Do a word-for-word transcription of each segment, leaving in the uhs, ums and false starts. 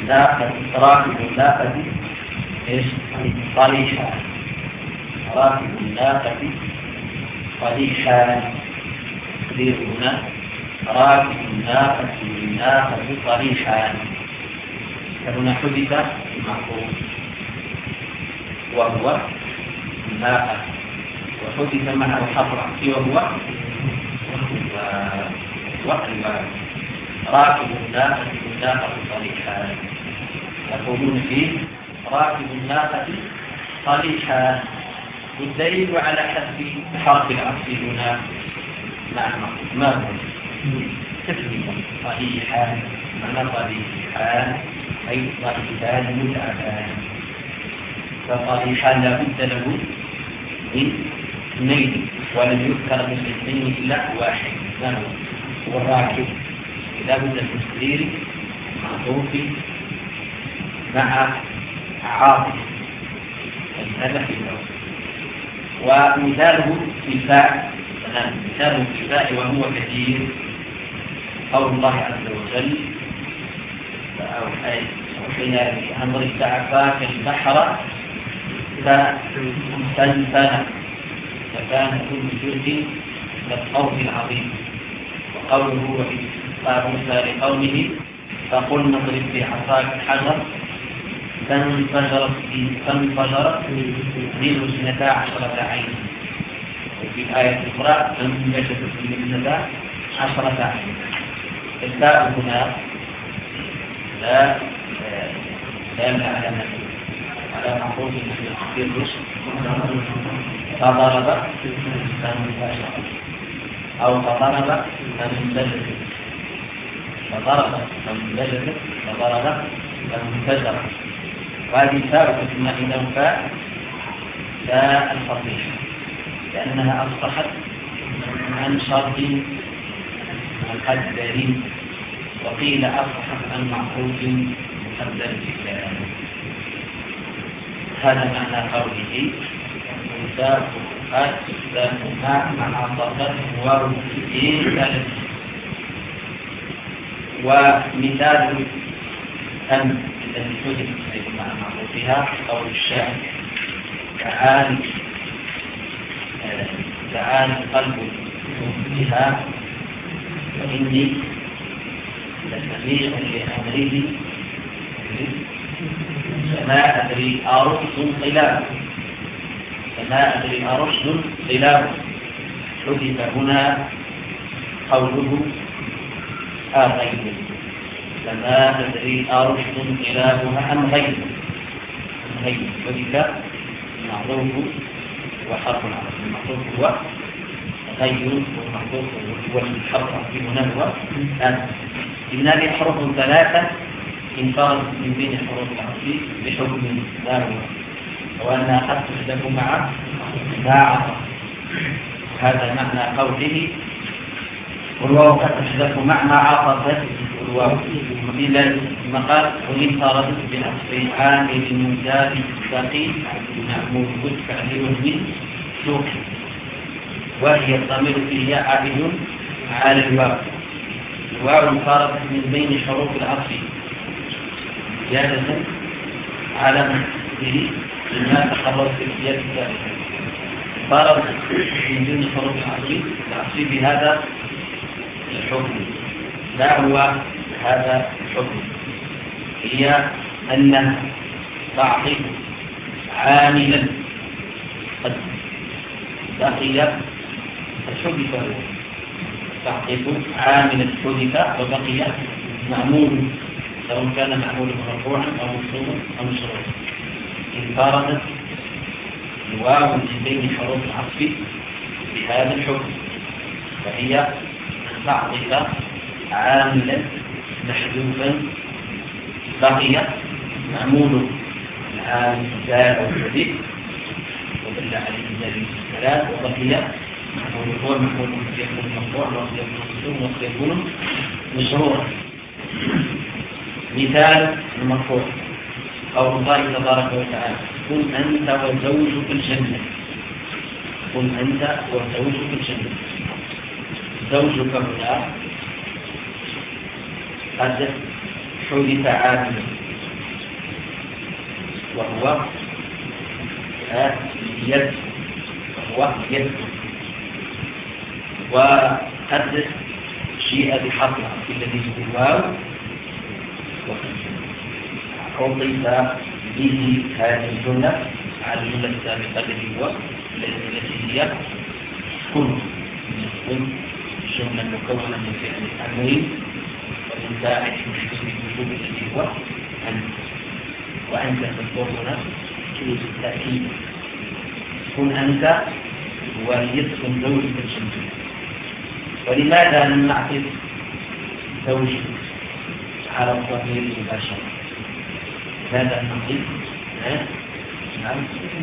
ناقة راكب الناقة إيش طريحا راكب الناقة طريحا تقدير هنا راكب الناقة الناقة طريحا فهنا حدث المعقول وهو الناقة وحدث معه حرف العطف وهو والواو راكب الناقة الناقة طريحا يقولون فيه راكب الناقة طريحا والدليل على حذف حرف العطف هنا معنى ما هو تسليم طريحا معنى طريحا أي طريحان متعبان فطريحا لابد له من اثنين ولم يذكر من الاثنين إلا واحد ما هو والراكب لابد من تقدير معطوف مع عاطف هذا في الأول ومثاله في الفاء مثاله في الفاء وهو كثير قول الله عز وجل أوحينا بأمر استعفاك البحر فاستنفذ فكان كل جزء كالطرف العظيم وقوله وإذ قال موسى لقومه فقلنا اضرب بعصاك الحجر فانفجرت فانفجرت منه اثنتا عشرة عين وفي الآية الأخرى فانبجست منه اثنتا عشرة عين الباء هنا لا لا على على معروف في الرشد فضرب فانفجر أو فضرب فانبجست فضرب فانبجست فضرب فانفجر وهذه ثابتة ثم إنه فاء فاء الفصيحة لأنها أصبحت عن شرط مقدر وقيل أصبحت عن معقول مقدر بالكلام هذا معنى قوله وذاك قد ذاك مع صفات واو في ثالث ومثال أم الذي حدث مع معروفها قول الشاعر تعال تعال قلب بها وإني لسميع لأمره فما أدري أرشد خلاف فما أدري أرشد خلاف حدث هنا قوله آغيب فما أدري أرشد خلافها أم غيب أم غيب وذلك المعروف وحرف العرب المعروف هو غيب والمعروف هو الحرف في هنا هو أم إن هذه الحروف ثلاثة انفرد من بين الحروف العربية بحكم ما هو وأنها قد تحدث مع مع عطف هذا معنى قوله والواو قد تحدث مع مع عطف الواو إلى المقال وانفرد بأصل عامل المزاد الثقيل موجود فعل من سوق وهي الضمير فيه عائد على الواو الواو انفردت من بين حروف العطف زيادة على به لما تقرر في الزيادة الثالثة فرض من ضمن حروف العطف العطف بهذا الحكم لا هو هذا الحكم هي أنها تعطف عاملا قد بقي الحدث تعطف عاملا حدث وبقي معمول سواء كان معمول مرفوعا أو منصوبا أو مشروعا انفردت الواو من بين حروف العطف بهذا الحكم فهي تعطف عاملا محذوفا بقي معمول العام زاد أو جديد ودل عليه النبي الثلاث وبقي معمول هو معمول يكون مرفوع ويكون منصوب ويكون مشروعا مثال المرفوع قول الله تبارك وتعالى قل أنت وزوجك الجنة قل أنت وزوجك الجنة زوجك هنا قد حدث عاملا وهو يد وهو يد وقدس شيء بحطها الذي هو وأضيف به هذه الجملة على الجملة السابقة التي هو التي هي كن كن جملة مكونة من فعل الأمرين ومن داعي مشكل الوجود الذي هو أنت وأنت تذكر هنا تريد التأكيد كن أنت وليسكن زوجك الشمسية. ولماذا لم نعطف زوجك على الضمير المباشر؟ هذا النظيف نعم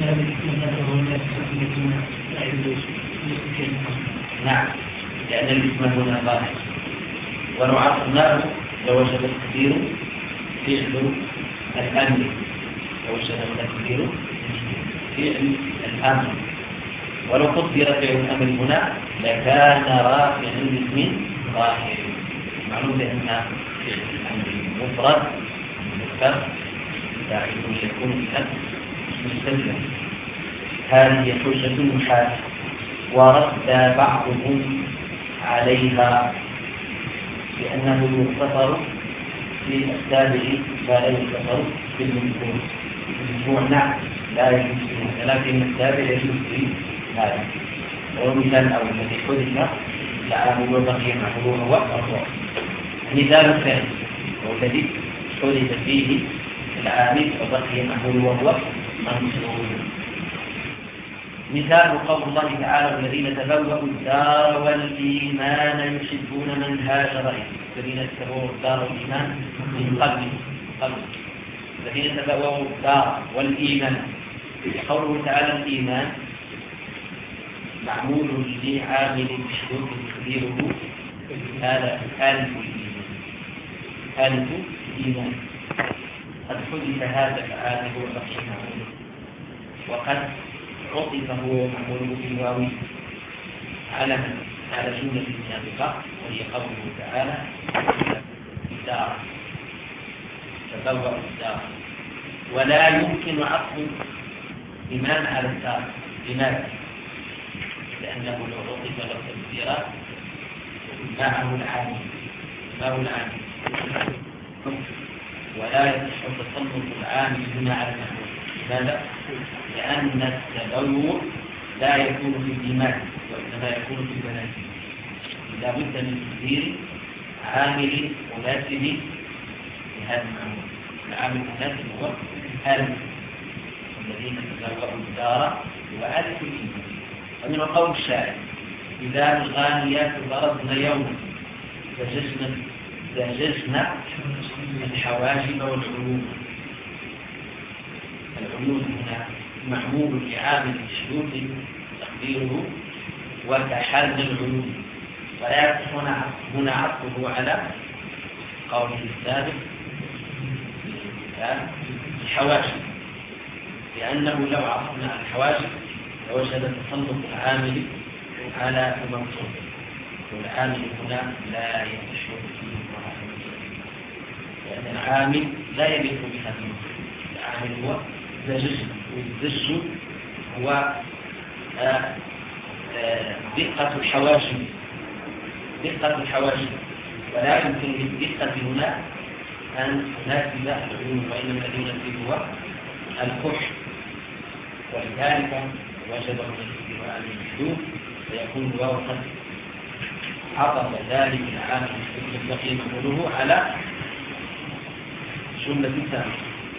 نعم لأن الاسم هنا ظاهر ولو عرفناه لوجد الكثير فعل الأمر لوجد الكثير فعل الأمر ولو قدر فعل الأمر هنا لكان رافعا الاسم ظاهر معلوم بأن فعل الأمر مفرد مذكر داعي يكون بها مستلزم. هذه حجة محال ورد بعضهم عليها لأنه يختصر في التابع ما لا يختصر في المذكور. المذكور نعم لا يجوز فيه لكن التابع يجوز فيه هذا. ومثال أول الذي حدث لعامل وبقي معه هو الرفع. مثال الثاني والذي حدث فيه العامل وبقي معه وهو منصور. مثال قول الله تعالى الذين تبوأوا الدار والإيمان يحبون من هاجر إليهم. الذين تبوأوا الدار والإيمان من قبل قبل الذين تبوأوا الدار والإيمان. قوله تعالى الإيمان معمول لعامل مشروط تقديره هذا ألف ألف إيمان. قد حدث هذا العامل وبقي معمول وقد عطف هو معمول بالواو على على جملة سابقة وهي قوله تعالى الدار تبوأ الدار. ولا يمكن عطف إيمان على الدار. لماذا؟ لأنه لو عطف له تفسيرات معه العامل معه العامل ولا يصح تسلط العامل هنا على المعمول. لماذا؟ لأن التبوء لا يكون في الإيمان وإنما يكون في البنات. لا بد من تقدير عامل مناسب لهذا المعمول. العامل المناسب هو ألف الذين تبوأوا الدار وألف الإيمان. ومن قول الشاعر إذا الغانيات ضربن يوما زججنا زججنا الحواجب والعلوم. العلوم هنا معمول لعامل مشروط تقديره وتحل العلوم ولا يصح هنا عطفه على قوله السابق الحواجب لأنه لو عطفنا على الحواجب لوجد تسلط العامل على المنصوب والعامل هنا لا يصح فيه لأن العامل لا يليق بهذا المنصوب. العامل هو زجج والزج هو دقة الحواشي دقة الحواشي ولا يمكن للدقة هنا أن تناسب العلوم وإنما الذي يناسب هو الكحل. ولذلك وجب التكبير على المحدود فيكون الواو قد عطف ذلك العامل الذي نقوله على جملة ثانية.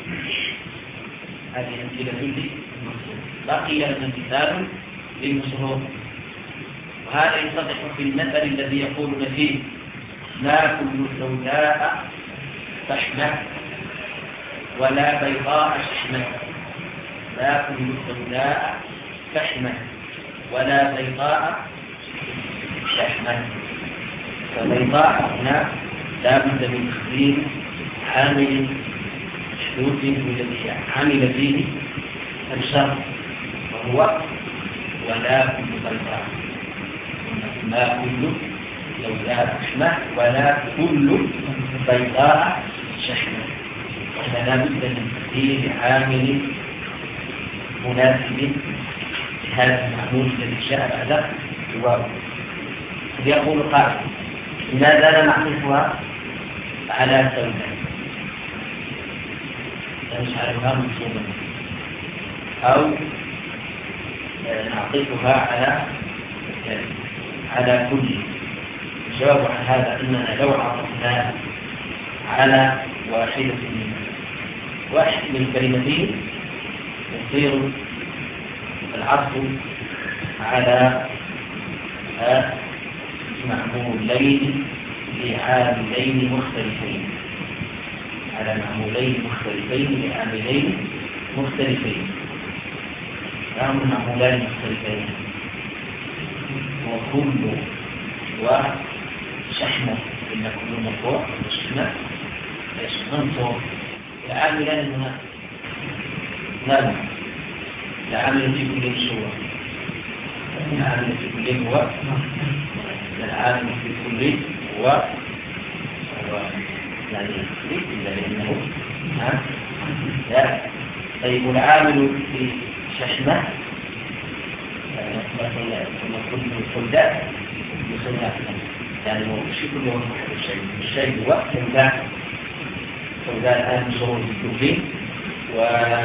هذه أمثلة للمصروف. بقي لنا مثال للمصروف وهذا يصدق في المثل الذي يقولون فيه لا كل سوداء فحمة ولا بيضاء شحمة. لا كل سوداء فحمة ولا بيضاء شحمة. فبيضاء هنا لا بد من تقدير عامل مشروط الذي عمل فيه الشرط وهو ولا كل بيضاء. ما كل سوداء شحمة ولا كل بيضاء شحمة. فلا بد من تقدير عامل مناسب لهذا المعمول الذي جاء بعد الواو. يقول قائل لماذا لا نعطفها على سوداء نجعلها منصوبا أو نعطفها على على كل. الجواب عن هذا أننا لو عطفنا على واحدة من واحد من الكلمتين يصير العطف على معمولين لعاملين مختلفين على معمولين مختلفين لعاملين مختلفين هم معمولان مختلفين وكل وشحنة إن كل مرفوع وشحنة منصوب. العاملان هنا لا العامل في كل شيء العامل في كل هو العامل في كل هو يعني إلا لأنه لا. طيب العامل في شحنة مثلا كل السوداء يسمى يعني شيء كله هو الشيء الشيء هو سوداء سوداء الآن صور الكوفي و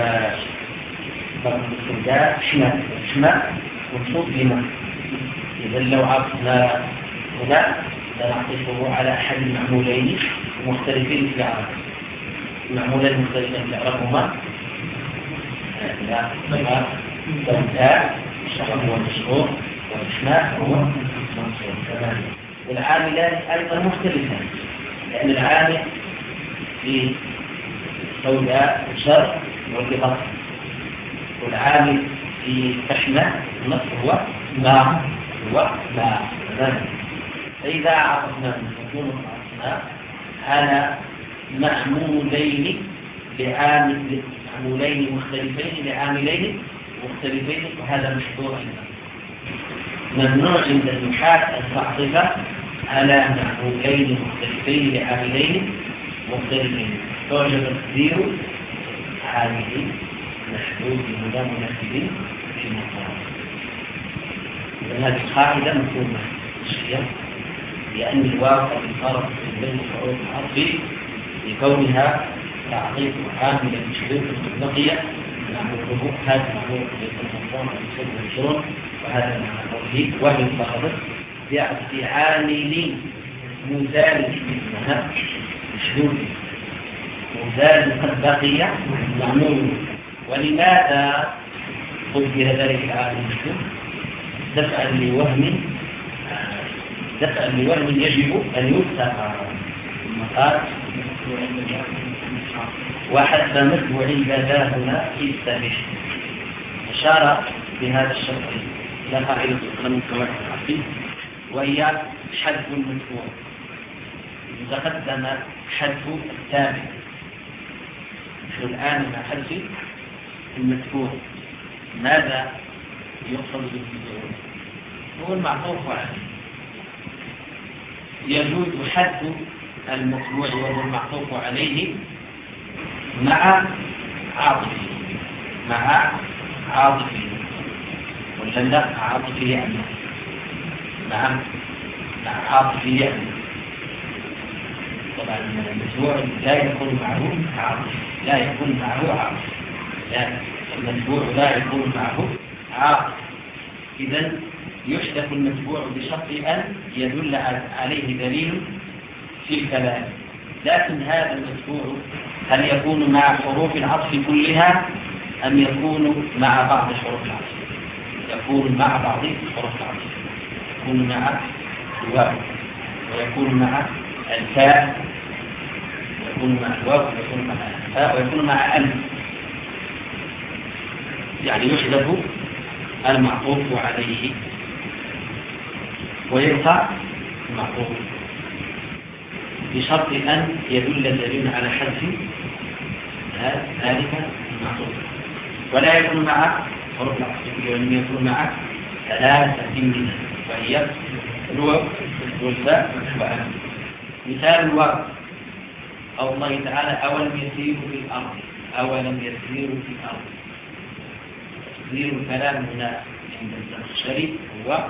السوداء شماء شماء منصوب بما. إذا لو عطفنا هنا لنعطفه على أحد المعمولين مختلفين في العرب. المعمولين مختلفين في العرب هما لا سوداء الشحن هو مشهور والشماء هو منصوب تماما. والعاملان أيضا مختلفان لأن العامل في سوداء الشر والبطن والعامل في شحنة النص هو ما هو ما تماما. فإذا عرفنا نقول عرفنا على معمولين لعامل معمولين مختلفين لعاملين مختلفين وهذا مشهور أيضا. ممنوع عند النحاة التعطيف على معمولين مختلفين لعاملين مختلفين. توجد تقدير عاملين مشهور بهذا مناسبين في مقام. هذه قاعدة مفهومة الشيء لأن الواقع انفرد بين حروف العرب لكونها تعطيف عامل مشهور بقية معموله هذا معمول للمنظوم والشرون وهذا معمول وهي انفردت في عامل مزال منها مشهور مزال قد بقي معمول. ولماذا قلت ذلك العامل المشهور؟ دفعا لوهم دفعا لوهم يجب أن يوثق المقال وحتى متبوع البداء هنا في السابق. أشار بهذا الشرط إلى قاعدة أخرى من قواعد العقيدة وهي حذف المتبوع. تقدم حذف التابع الآن مع حذف المتبوع. ماذا يقصد بالمتبوع؟ هو المعطوف عليه. يجوز حذف المتبوع وهو المعطوف عليه مع عاطفه مع عاطفه ولا لا عاطفه يعني مع مع عاطفه يعني. طبعا المتبوع لا يكون معه عاطفه لا يكون معه عاطفه لا المتبوع لا يكون معه عاطفه. إذن يحذف المتبوع بشرط أن يدل عليه دليل في الكلام. لكن هذا المتبوع هل يكون مع حروف العطف كلها أم يكون مع بعض حروف العطف؟ يكون مع بعض حروف العطف. يكون مع الواو ويكون مع الفاء ويكون مع الواو ويكون مع الفاء ويكون مع ألف. يعني يحذف المعطوف عليه ويرفع المعطوف بشرط أن يدل دليل على حذف ذلك المعطوف. ولا يكون مع حروف العطف كل يكون مع ثلاثة منها وهي الواو والفاء والألف. مثال الواو قول الله تعالى أولم يسيروا في الأرض أولم يسيروا في الأرض. تقدير الكلام هنا عند الزمخشري هو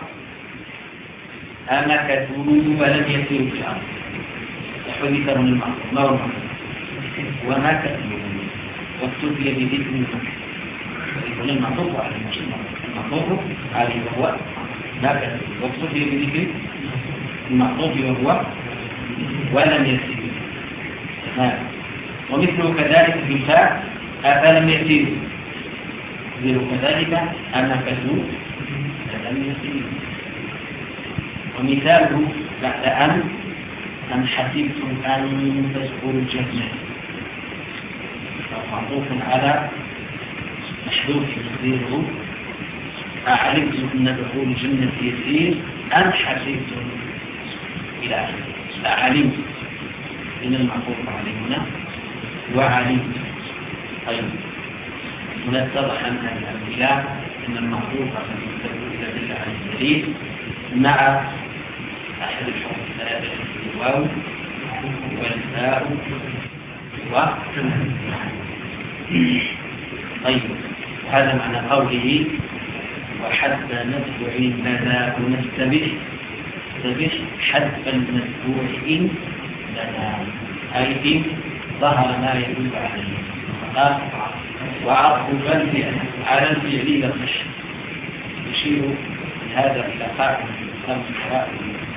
أمكثوا ولم يسيروا في الأرض، حدث من المعصوم ما هو المعصوم ومكثوا واكتفي بذكر يكون المعطوف عليه المعطوف عليه وهو مكث واكتفي بذكر المعطوف وهو ولم يسير. ومثله كذلك في الفاء أفلم يسيروا، مثله كذلك أمكثوا فلم يسيروا. ومثاله بعد أن أم حسبتم أن تدخلوا الجنة معطوف على محذوف تقديره أعلمتم أن دخول الجنة يسير أم حسبتم إلى آخره. أعلمتم إن المعطوف عليه هنا وعلمتم. طيب هنا اتضح أن الأمثلة أن المعطوف يدل على الدليل مع أحد الحروف الثلاثة الواو والفاء و طيب وهذا معنى قوله وحتى نتبع لنا ونستبح نستبح حتى المتبوع إن لنا أي إن ظهر ما يدل عليه. قال وعطفا على الفعل يخش يشير هذا إلى قاعدة خمس قواعد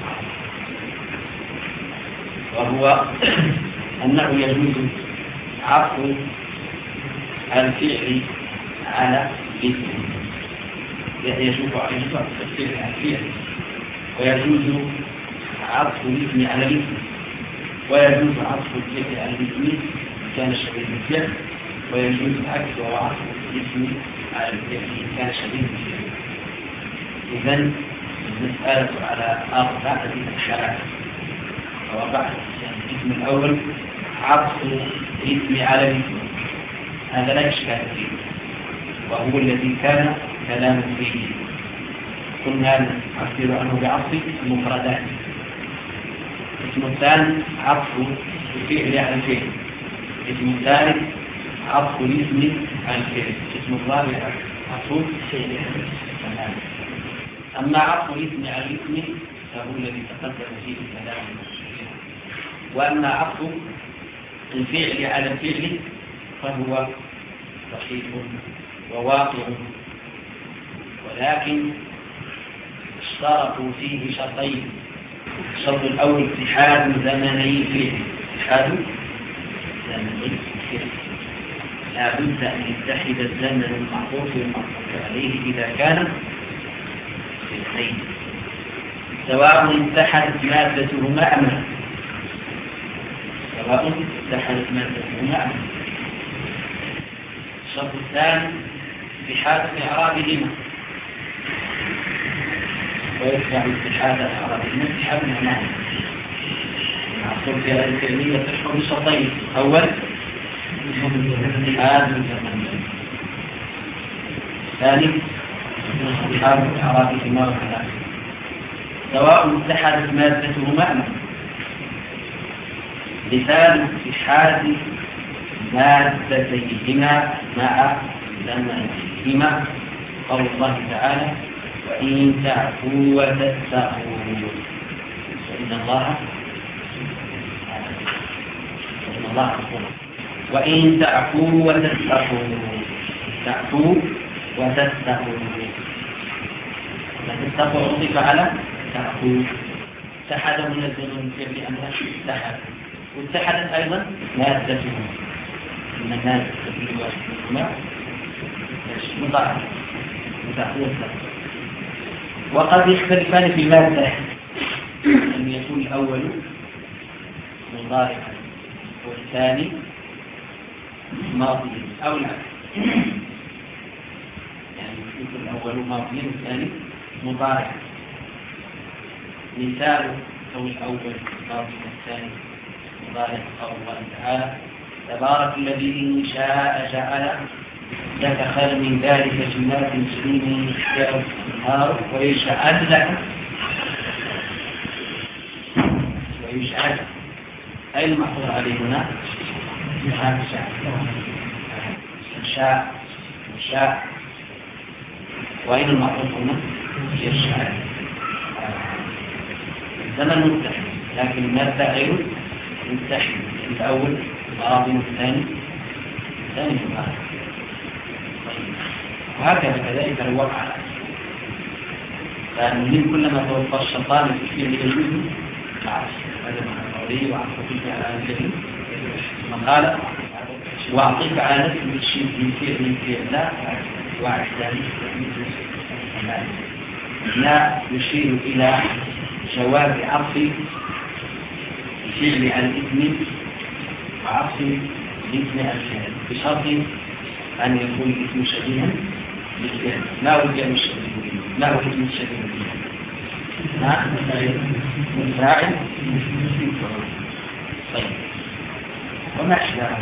وهو أنه يجوز عطف الفعل على الاسم، يجوز عطف الفعل على الفعل، ويجوز عطف الاسم على الاسم، ويجوز عطف الفعل على الاسم كان شبيه بالفعل، ويجوز العكس وهو عطف الاسم على الفعل كان شبيه بالفعل. إذن المسألة على أربعة حالات أو أربعة. الاسم الأول عطف الاسم على الاسم، هذا لا إشكال فيه وهو الذي كان كلام فيه. كنا نعبر عنه بعطف المفردات. الاسم الثاني عطف الفعل على الفعل. الاسم الثالث عطف الاسم على الفعل. الاسم الرابع عطف الفعل على الفعل. أما عطف الاسم على الاسم فهو الذي تقدم فيه الكلام، وأما عطف الفعل على الفعل فهو صحيح وواقع، ولكن اشترطوا فيه شرطين. الشرط الأول اتحاد زمني الفعل، اتحاد زمني الفعل، لا بد أن يتحد الزمن المعطوف والمعطوف عليه إذا كان فعلين سواء اتحدت مادتهما أم لا، سواء اتحدت مادتهما أم لا. الشرط الثاني اتحاد إعرابهما، ويتبع اتحاد إعرابهما اتحاد معناه. المعصوم في هذه الكلمية تشمل شرطين. أول اتحاد زمني، ثاني اتحاد إعرابهما وكذلك سواء اتحدت مادتهما أم لا. مثال اتحاد مادتيهما مع زمنهما قول الله تعالى وإن تعفوا وتتقوا فإن الله فإن الله غفور. وإن تعفوا وتتقوا، تعفوا وتتقوا، وتتقوا عطف على تعفوا. اتحد من الزمن الفعل أم لا؟ اتحد. واتحدت أيضا مادتهما من المادة التي يوافقهما مضاعف متعفوة. وقد يختلفان في المادة، أن يكون الأول مضارعا والثاني ماضيا أو لا، يعني يكون الأول ماضيا والثاني مضارعا. مثال أو الأول ماضي والثاني مضارع قول الله تعالى تبارك الذي إن شاء جعل لك خير من ذلك جنات تجري من تحتها الأنهار ويجعل لك ويجعل أين المعطوف عليه هنا؟ شاء شاء. وأين المعطوف هنا؟ يشاء. الزمن متحد لكن المادة غير متحد. الأول ماضي والثاني الثاني مضارع. وهكذا كذلك الوقع. فالمهم كلما توفر الشرطان الفكري يجوز معه هذا معنى قولي وعطفك على الجديد من قال وأعطيك على نفس الشيء من فعل من فعل لا وعشان لا يشير إلى جواب عطف الفعل عن الاسم وعطف الاسم عن الفعل بشرط أن يكون الاسم شبيها بالفعل ما هو الفعل الشبيه ما هو الاسم الشبيه بالفعل ها الفاعل. طيب وما أشبهه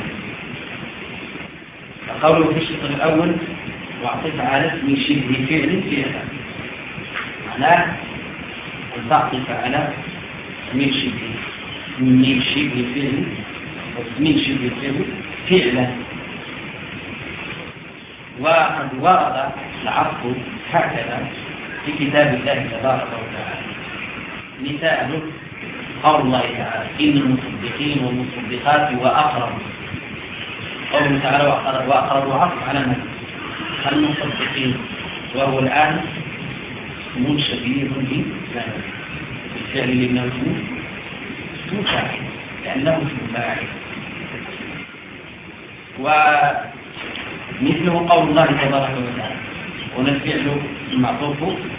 قوله في الشطر الأول وأعطيك على اسم شبه فعل فعلا معناه أن تعطيك على اسم شبه من شبه فعل واسم شبه فعل فعلا. وقد ورد العطف هكذا في كتاب الله تبارك وتعالى. مثاله قول الله تعالى إن المصدقين والمصدقات وأقربوا. قوله تعالى وأقربوا عطف على من؟ المصدقين وهو الآن اسم شبيه بالفعل لأنه اسم فاعل لأنه اسم فاعل. ومثله قول الله تبارك وتعالى هنا الفعل المعطوف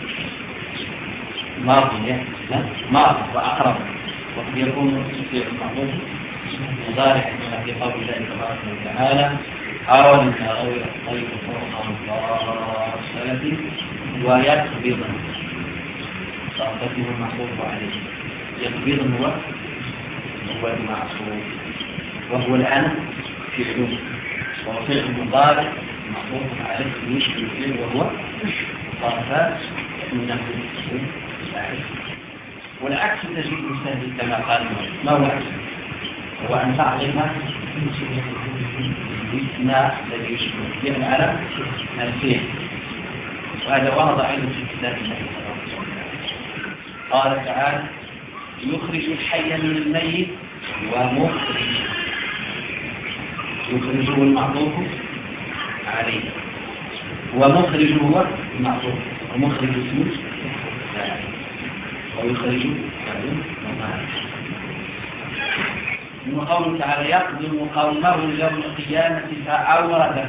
ماضي ماضي وأقرب وقد يكون الفعل المعطوف مضارع كما في قول الله تبارك وتعالى أولم يروا إلى الطير فوق مرسلة ويقبض صرفته المعطوف عليه. يقبض هو هو المعصوف وهو الآن فعل وهو فعل مضارع معطوف عليه يشبه الفعل وهو صرفات من الاسم الفاعل. والعكس تجد سهل كما قال ما هو العكس؟ هو أن تعطيها الاسم الذي يشبه الفعل على الفعل. وهذا ورد أيضا في كتاب الله قال تعالى يخرج الحي من الميت ومخرج يخرجه المعطوف عليه ومخرج هو المعطوف ومخرج اسمه ويخرج من قوله تعالى يقدم قومه يوم القيامة فأورده.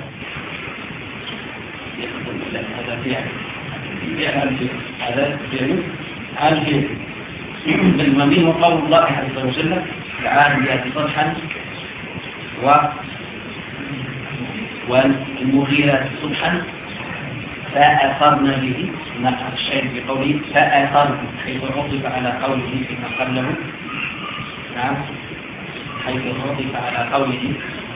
يقدم هذا فعل فعل هذا فعل الفعل. الممين قول الله عز وجل تعالى يأتي صبحا و والمغيرات صبحا فأثرن به نقل الشيء بقوله فأثرن حيث عطف على قوله فيما قبله. نعم حيث عطف على قوله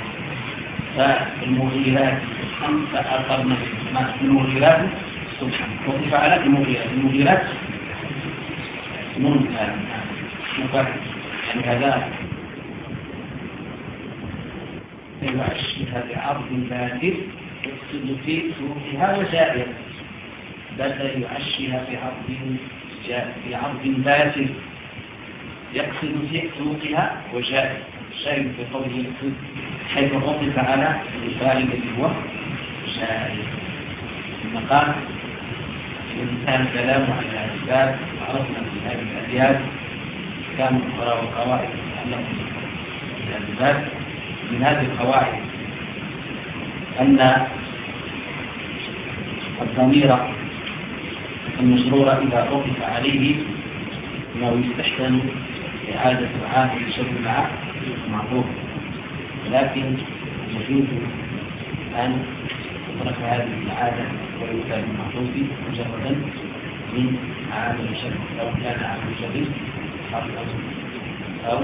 فالمغيرات فأثرن به المغيرات صبحا عطف على المغيرات المغيرات منكر منكر يعني هذا يعشيها بعرض بادر يقصد في سوقها وجائر بدل يعشيها بعرض بعرض بادر يقصد في سوقها وجائر. الشاهد في قوله يقصد حيث عطف على الفاعل الذي هو جائر. ثم قال والإنسان كلام عن الأسباب وعرفنا في هذه الأبيات كان القراء وقواعد تتعلق بالأسباب. من هذه القواعد أن الضمير المجرور إذا عطف عليه أنه يستحسن إعادة عامل الشر مع معروف ولكن يجوز أن تترك هذه العادة ويكون المعروف مجردا من عامل الشر لو كان عامل الشر أو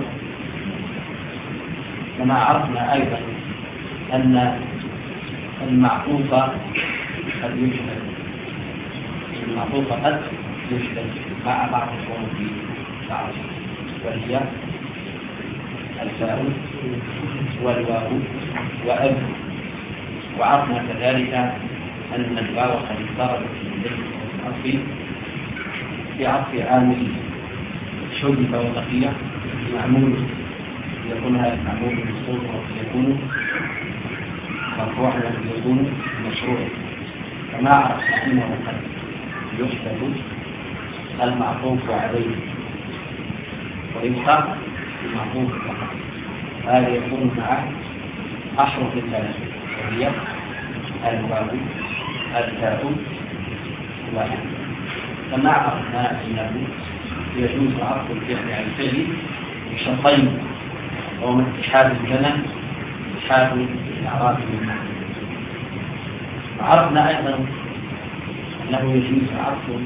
كما عرفنا أيضا أن المعطوف قد يشبه المعطوف قد يشبه مع بعض الحروف بعض وهي الفاء والواو وأب. وعرفنا كذلك أن الواو قد اضطربت في في عطف عامل حذف وبقي معمول، يكون هذا المعمول منصوب ويكون مرفوعا ويكون مشروعا. فما عرفنا أنه قد يحذف المعطوف عليه ويبقى المعطوف فقط. هذا يكون مع أحرف الثلاثة وهي الواو التاء والألف. فما عرفنا أنه يجوز عرض الفعل على الفعل بشرطين، وهما اتحاد الزمن اتحاد الأعراف والمعنى. وعرفنا أيضا أنه يجوز عرض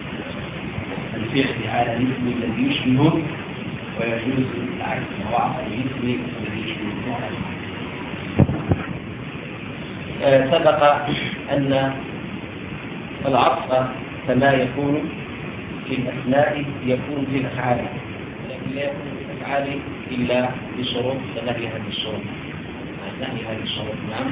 الفعل على الاسم الذي يشبهه، ويجوز العكس وعرض الاسم الذي يشبهه. آه سبق أن العطف كما يكون في الأسماء يكون في الأفعال، لكن لا يكون في الأفعال إلا بشروط فنهي هذه الشروط. نهي هذه الشروط. نعم.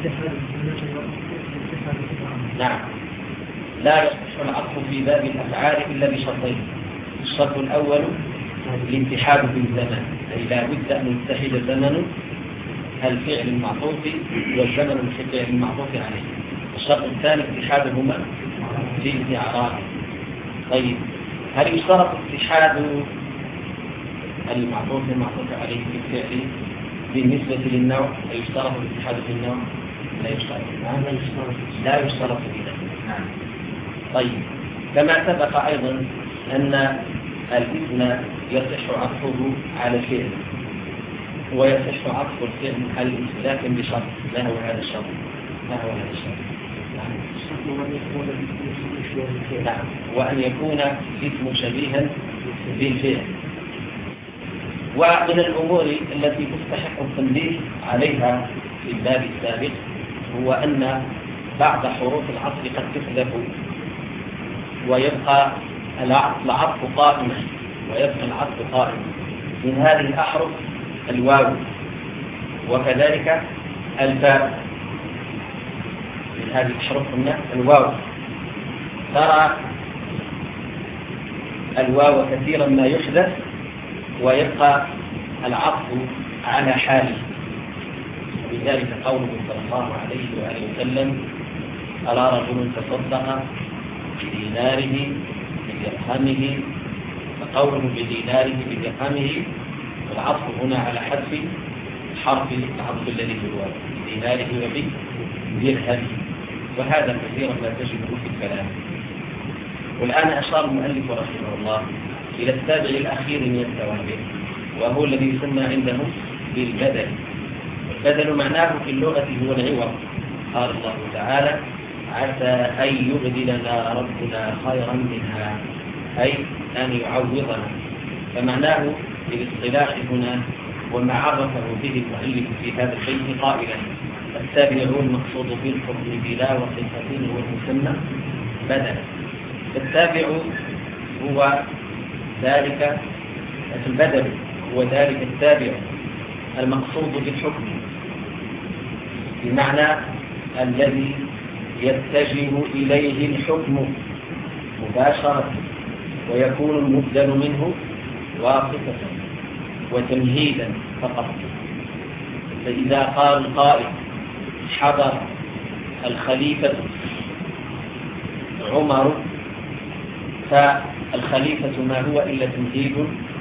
نعم. لا يصح العطف في باب الأفعال إلا بشرطين. الشرط الأول الاتحاد بالزمن، أي لا بد أن يتحد زمن الفعل المعطوف والزمن الفعل المعطوف عليه. الشرط الثاني اتحادهما في الإعراب. طيب، هل يشترط اتحاد المعطوف المعطوف عليه في الفعل بالنسبة للنوع؟ هل يشترط الاتحاد في النوع؟ لا يشترط. لا يشترط. لا يشترط إذا. نعم. طيب، كما سبق أيضا أن الاسم يصح عطفه على الفعل ويصح عطف الفعل على الاسم، لكن بشرط. ما هو هذا الشرط؟ ما هو هذا الشرط؟ نعم. وأن يكون اسم شبيها بالفعل. ومن الأمور التي تستحق التنبيه عليها في الباب السابق هو أن بعض حروف العطف قد تحذف ويبقى العطف قائما ويبقى العطف قائما. من هذه الأحرف الواو وكذلك الفاء. من هذه الحروف قلنا الواو. ترى الواو كثيرا ما يحدث ويبقى العطف على حاله. ولذلك قوله صلى الله عليه وآله وسلم: أرى رجل تصدق بديناره بدرهمه، فقوله بديناره بدرهمه العطف هنا على حذف حرف العطف الذي في الواو، بديناره وبدرهمه، وهذا كثيرا ما تجده في الكلام. والآن أشار المؤلف رحمه الله إلى التابع الأخير من التوابع، وهو الذي يسمى عندهم بالبدل. البدل معناه في اللغة هو العوض. قال الله تعالى: عسى أن يبدلنا ربنا خيرا منها، أي أن يعوضنا. فمعناه بالاصطلاح هنا وما عرفه به المؤلف في هذا البيت قائلا: التابع المقصود بالحكم بلا وصفة هو المسمى بدلا. التابع هو ذلك البدل، هو ذلك التابع المقصود بالحكم، بمعنى الذي يتجه إليه الحكم مباشرة، ويكون المبدل منه واسطة وتمهيدا فقط. فإذا قال القائل: حضر الخليفة عمر، فالخليفة ما هو إلا تمهيد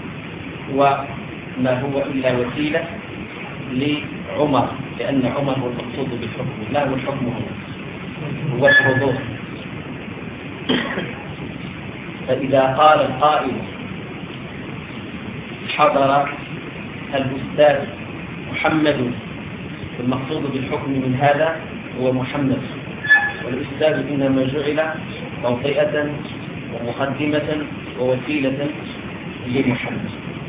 وما هو إلا وسيلة لعمر، لأن عمر هو المقصود بالحكم، لا هو الحكم هو الحضور. فإذا قال القائل: حضر الأستاذ محمد، المقصود بالحكم من هذا هو محمد، والأستاذ إنما جعل توطئة ومقدمة ووسيلة لمحمد.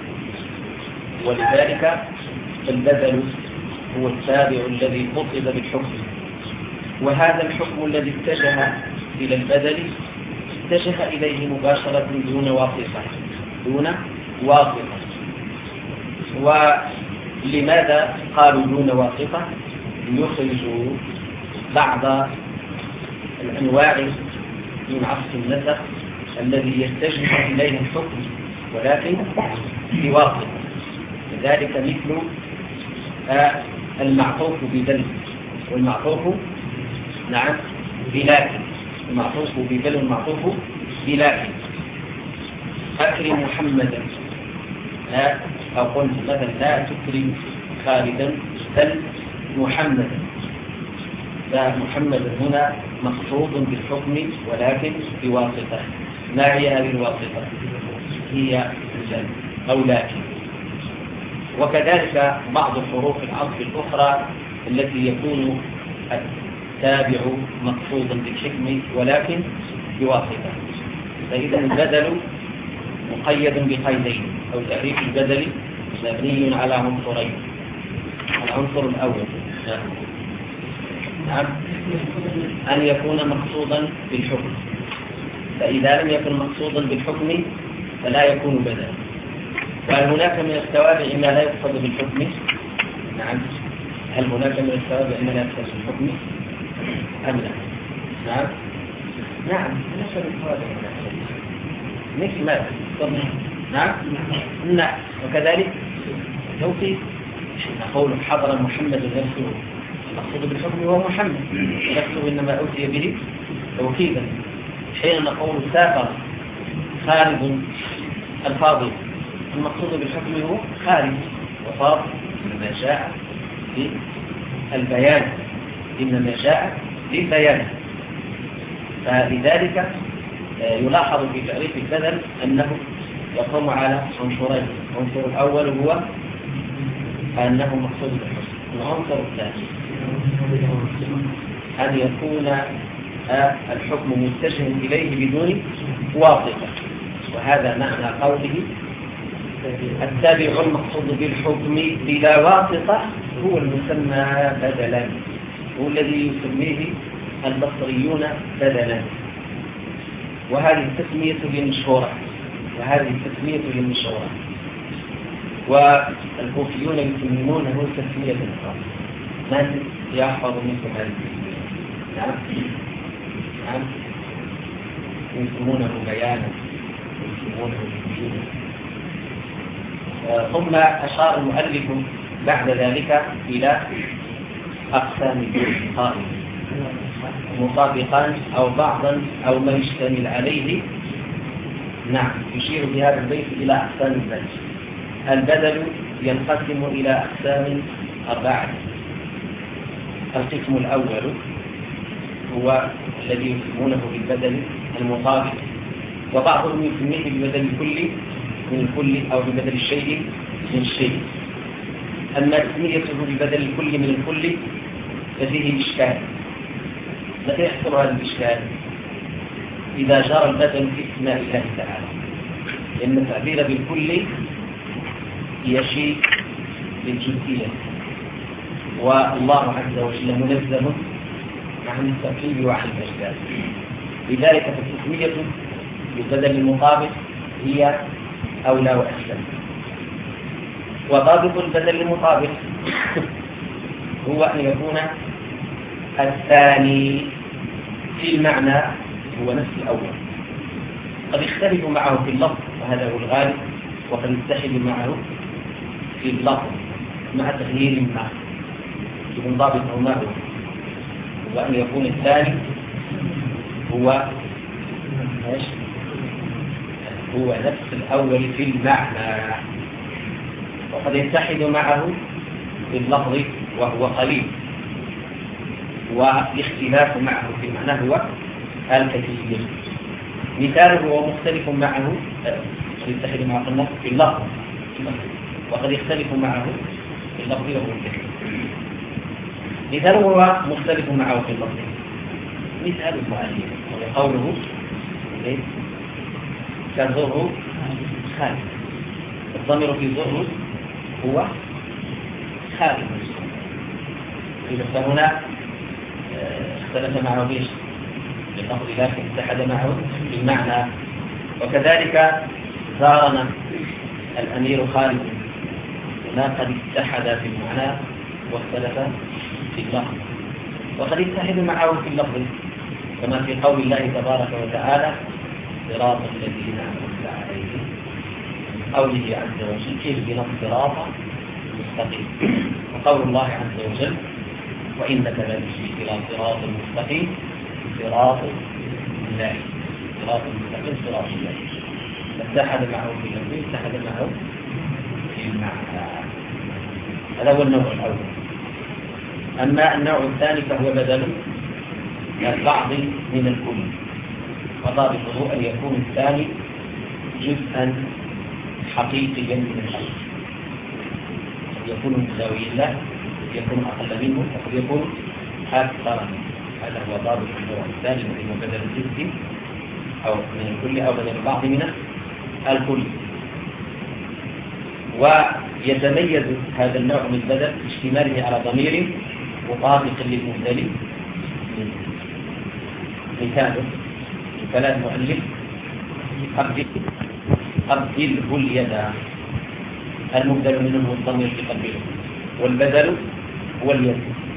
ولذلك البدل هو التابع الذي قصد بالحكم، وهذا الحكم الذي اتجه إلى البدل اتجه إليه مباشرة دون واسطة دون واسطة. لماذا قالوا دون واسطة؟ يخرجوا بعض الأنواع من عصف النسق الذي يتجه إليه الحكم ولكن بواسطة، لذلك مثل آه المعطوف بدل والمعطوف نعم بلكن، المعطوف بدل والمعطوف بلكن. أكرم محمدا، لا أو قلت مثلا لا تكرم خالدا بل محمدا، فمحمد هنا مقصود بالحكم ولكن بواسطة. ما هي هذه الواسطة؟ هي الجل أو لكن. وكذلك بعض حروف العطف الأخرى التي يكون التابع مقصودا بالحكم ولكن بواسطة. فإذا البدل مقيد بقيدين، أو تعريف البدل مبني على عنصرين. العنصر الأول نعم أن يكون مقصودا بالحكم، فإذا لم يكن مقصودا بالحكم فلا يكون بدلا. وهل هناك من التوابع ما لا يقصد بالحكم؟ نعم. هل هناك من التوابع ما لا يقصد بالحكم أم لا؟ نعم نعم هناك من التوابع مثل ماذا؟ نعم نعم. وكذلك توكيد، نقول حضر محمد نفسه، المقصود بالحكم هو محمد نفسه إنما أوتي به توكيدا. حين نقول سافر خالد الفاضل، المقصود بالحكم هو خالد، وفاضل إنما جاء للبيان، إنما جاء للبيان. فلذلك يلاحظ في تعريف البدل أنه يقوم على عنصرين. العنصر الأول هو أنه مقصود بالحكم، العنصر الثاني أن يكون الحكم متجه إليه بدون واسطة. وهذا معنى قوله التابع المقصود بالحكم بلا واسطة هو المسمى بدلا، هو الذي يسميه البصريون بدلا. وهذه التسمية للمشهورة، وهذه التسمية للمشهورة والكوفيون يسمونه تسمية أخرى. من يحفظ منكم هذه التسمية؟ نعم نعم يسمونه بيانا، يسمونه بيانا. ثم أشار المؤلف بعد ذلك إلى أقسام القائل مطابقان أو بعضا أو ما يشتمل عليه. نعم يشير في هذا البيت إلى أقسام البدل. البدل ينقسم إلى أقسام أربعة. القسم الأول هو الذي يسمونه بالبدل المطابق، وبعضهم يسميه بالبدل الكلي من الكل أو ببدل الشيء من الشيء. أما تسميته بالبدل الكلي من الكل ففيه إشكال. متى يحصل هذا الإشكال؟ إذا جرى البدل في اسماء الله تعالى، لأن التعبير بالكل هي شيء للجنسية، والله عز وجل منزه عن التركيب وعن الأشكال. لذلك فالتسمية بالبدل المطابق هي أولى وأحسن. وضابط البدل المطابق هو أن يكون الثاني في المعنى هو نفس الأول. قد يختلف معه في اللفظ وهذا هو الغالب، وقد يتحد معه في اللفظ مع تغيير ما يكون ضابطه ما هو، وأن يكون الثاني هو ايش؟ هو نفس الأول في المعنى، وقد يتحد معه في اللفظ وهو قليل، والاختلاف معه في المعنى هو الكثير. مثاله هو مختلف معه، قد يتحد معه في اللفظ وقد يختلف معه في اللفظ وهو الكثير. مثاله هو مختلف معه في اللفظ، مثال المؤلف وقوله كالزر خالد. الضمير في زر هو خالد، إذا فهنا اختلف معه بيش باللفظ لكن اتحد معه بالمعنى. وكذلك زارنا الأمير خالد هنا قد اتحد في المعنى واختلف في اللفظ، وقد اتحد معه في اللفظ كما في قول الله تبارك وتعالى صراط الذين أنعمت عليهم، قوله عز وجل اهدنا الصراط المستقيم، وقول الله عز وجل وإنك لتهدي إلى صراط مستقيم صراط الله، صراط المستقيم صراط الله، اتحد معه في اللفظ اتحد معه في المعنى. هذا هو النوع الأول. أما النوع الثاني فهو بدل البعض من الكل، وضابطه أن يكون الثاني جزءا حقيقيا من الأول، قد يكون مساويا له، قد يكون أقل منه، وقد يكون أكثر منه. هذا هو ضابط النوع الثاني الذي هو بدل الجزء أو من الكل أو بدل البعض من الكل. ويتميز هذا النوع من البدل اشتماله على ضمير مطابق للمبتدئ. مثاله كلام المؤلف قبله اليد، المبدل منه هو الضمير يقبله، والبدل هو اليد،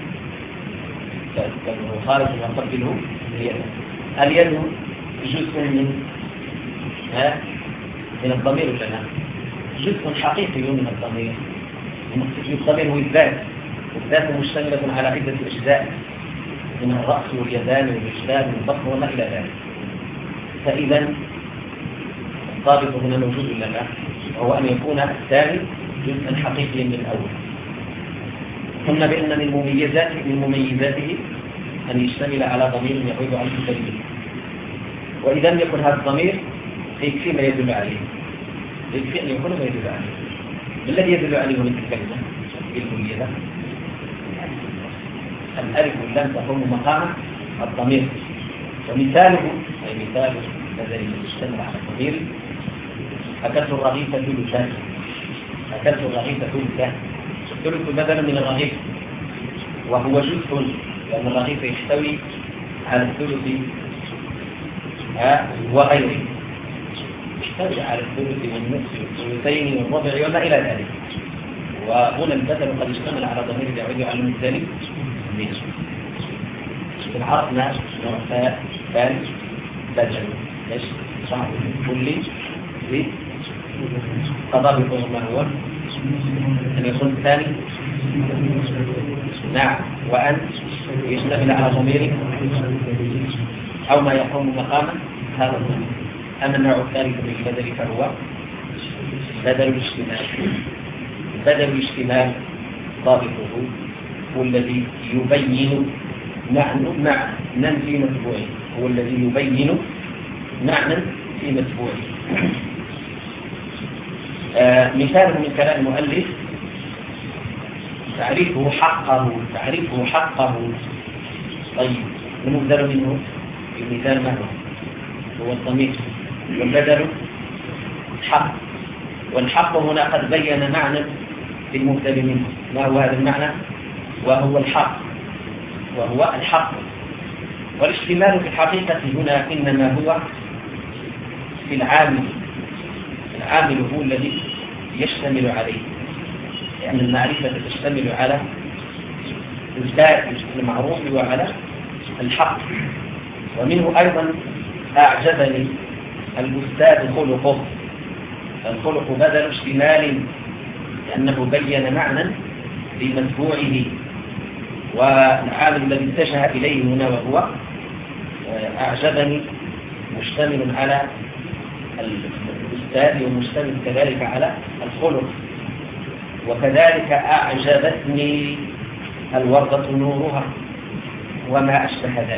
فهو خارج ما قبله اليد. اليد جزء من ها من الضمير لنا، جزء حقيقي من الضمير. الضمير هو الذات، والذات مشتملة على عدة أجزاء من الرأس واليدان والرجلان والبطن وما إلى ذلك. فإذا الضابط هنا موجود لنا، وهو أن يكون الثاني جزءا حقيقيا من الأول. قلنا بأن من مميزاته من مميزاته أن يشتمل على ضمير يعود على الكلمة، وإذا لم يكن هذا الضمير فيكفي ما يدل عليه، يكفي أن يكون ما يدل عليه. ما الذي يدل عليه من الكلمة؟ بالمميزة الألف واللام تقوم مقام الضمير. ومثاله أي مثال الذي يشتمل على الضمير أكلت الرغيف ثلثا، أكلت الرغيف ثلثا، الثلث بدلا من الرغيف وهو جزء، لأن الرغيف يحتوي على الثلث وغيره، يحتوي على الثلث والنصف والثلثين والربع وما إلى ذلك. وهنا البدل قد اشتمل على ضمير يعود على المثال منه. عرفنا نوع ثالث بدل ايش صعب كل ذي تضابط ما هو أن يكون الثاني نعم، وأن يشتمل على ضمير أو ما يقوم مقاما هذا الضمير. أما النوع الثالث من البدل فهو بدل الاشتمال. بدل الاشتمال ضابطه هو الذي يبين معنى معنى في متبوعه، هو الذي يبين معنى في متبوعه. آه مثاله من كلام المؤلف تعريفه حقه، تعريفه حقه. طيب المبدل منه المثال ما هو؟ هو الضمير، والبدل حق، والحق هنا قد بين معنى في المبدل منه. ما هو هذا المعنى؟ وهو الحق، وهو الحق. والاشتمال في الحقيقة هنا إنما هو في العامل، العامل هو الذي يشتمل عليه، لأن يعني المعرفة تشتمل على الذات المعروف وعلى الحق. ومنه أيضا أعجبني الأستاذ خلقه، الخلق بدل اشتمال لأنه بين معنى لمتبوعه، والعامل الذي اتجه إليه هنا وهو أعجبني مشتمل على الأستاذ ومشتمل كذلك على الخلق. وكذلك أعجبتني الوردة نورها وما أشبه ذلك.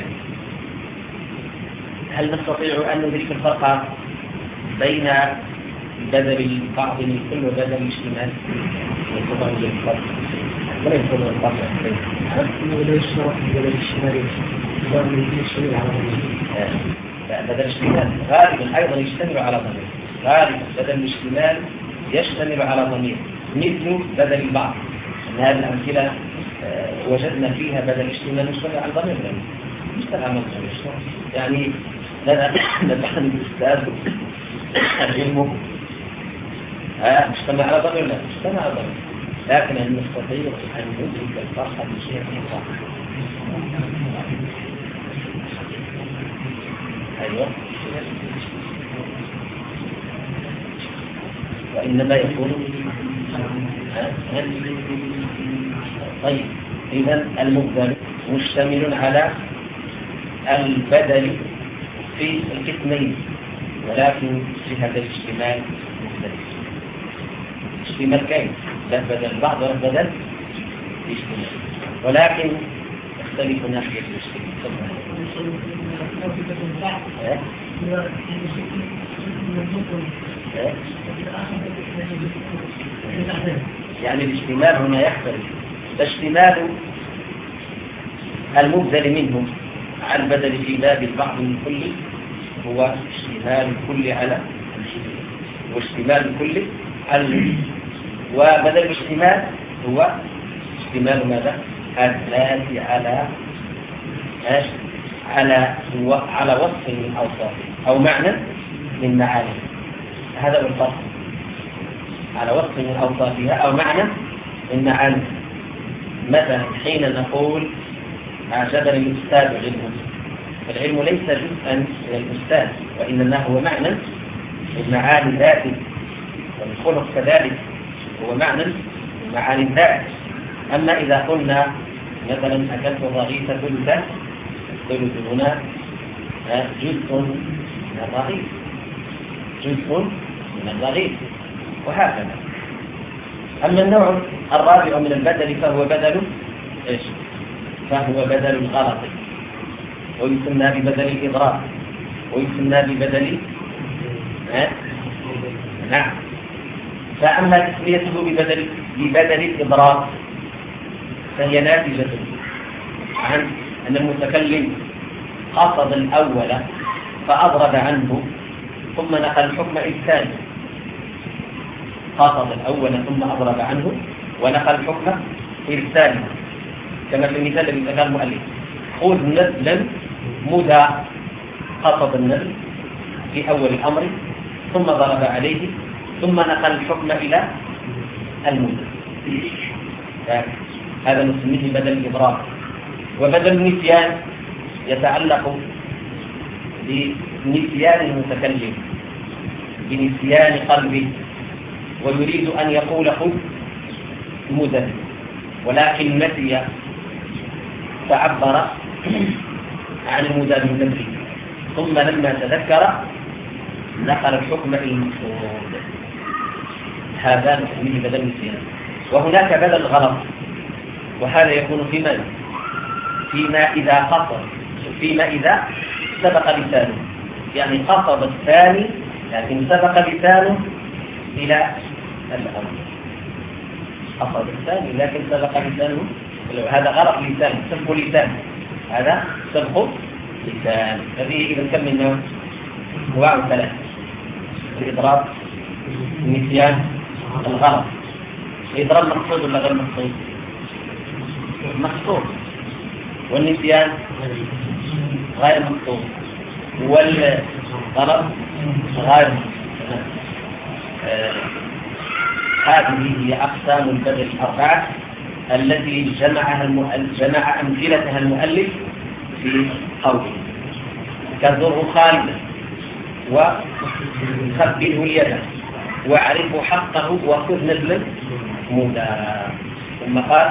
هل نستطيع أن ندرك الفرق بين بدل البعض من كل وبدل الاشتمال؟ يستطيع ذلك الفرق ولا يستطيع الفرق ولا يشترط بدل الاشتمال يشتمل على ضمير. لا، بدل الاشتمال غالبا أيضا يشتمل على ضمير، غالبا بدل الاشتمال يشتمل على ضمير، مثل بدل البعض. أن هذه الأمثلة وجدنا فيها بدل الاشتمال يشتمل على ضمير، يشتمل على ضمير. يعني لا نتحدث الأستاذ العلم اشتمل على ضمير، لا اشتمل على ضمير. لكن المستطيع أن يدرك الفرق بشيء آخر. أيوة. وإنما يكون طيب. إذن المبدل مشتمل على البدل في القسمين، ولكن جهة الاشتمال مختلف. اشتمال كيف؟ لا بدل بعض ولا بدل اشتمال، ولكن يختلف ناحية الاشتمال. يعني الاشتمال هنا يختلف. فاشتمال المبدل منه على البدل في باب البعض من كل هو اشتمال الكل على واشتمال الكل على، وبدل الاشتمال هو اشتمال ماذا؟ الذات على على على وصف من أوصافه أو معنى من معانيه. هذا هو الفرق، على وصف من أوصافها أو معنى من معانيه. مثلا حين نقول أعجبني الأستاذ علمه، العلم ليس جزءا من الأستاذ، وإنما هو معنى من معاني ذاته، والخلق كذلك هو معنى من معاني الذات. أما إذا قلنا مثلا أكلت الرغيف ثلثا، الثلث هنا جزء من الرغيف، جزء من الرغيف، وهكذا. أما النوع الرابع من البدل فهو بدل إيش؟ فهو بدل الغلط، ويسمى ببدل الإضراب، ويسمى ببدل ها؟ نعم. فأما تسميته ببدل ببدل الإضراب فهي ناتجة عن أن المتكلم قصد الأول فأضرب عنه ثم نقل الحكم الثاني، قصد الأول ثم أضرب عنه ونقل الحكم الثاني، كما في المثال الذي ذكره المؤلف: خذ نزلا مدى، قصد النزل في أول الأمر ثم ضرب عليه ثم نقل الحكم إلى المدى. هذا نسميه بدل الإضراب. وبدل النسيان يتعلق بنسيان المتكلم، بنسيان قلبه، ويريد أن يقول خذ مدى، ولكن نسي تعبر عن المدى من نفسه، ثم لما تذكر نقل الحكم المقصود. هذا نسميه بدل النسيان. وهناك بدل غلط، وهذا يكون في من؟ فيما إذا قصد، فيما إذا سبق لسانه، يعني قصد الثاني لكن سبق لسانه إلى الأمر. قصد الثاني لكن سبق لسانه، هذا غلط لسان، سبق لسان، هذا سبق لسان. هذه إذا كم من نوع؟ أنواع ثلاث: الإضراب، النسيان، الغلط. الإضراب مقصود ولا غير مقصود؟ مقصود. والنسيان غير مقصود، والغلط غير مقصود. آه. هذه هي أقسام البدل الأربعة التي جمعها المؤلف، جمع أمثلتها المؤلف في قوله: كالذر خالدا، وخبله اليد، واعرفوا حقه، وخذ نزلا مدى. ثم قال: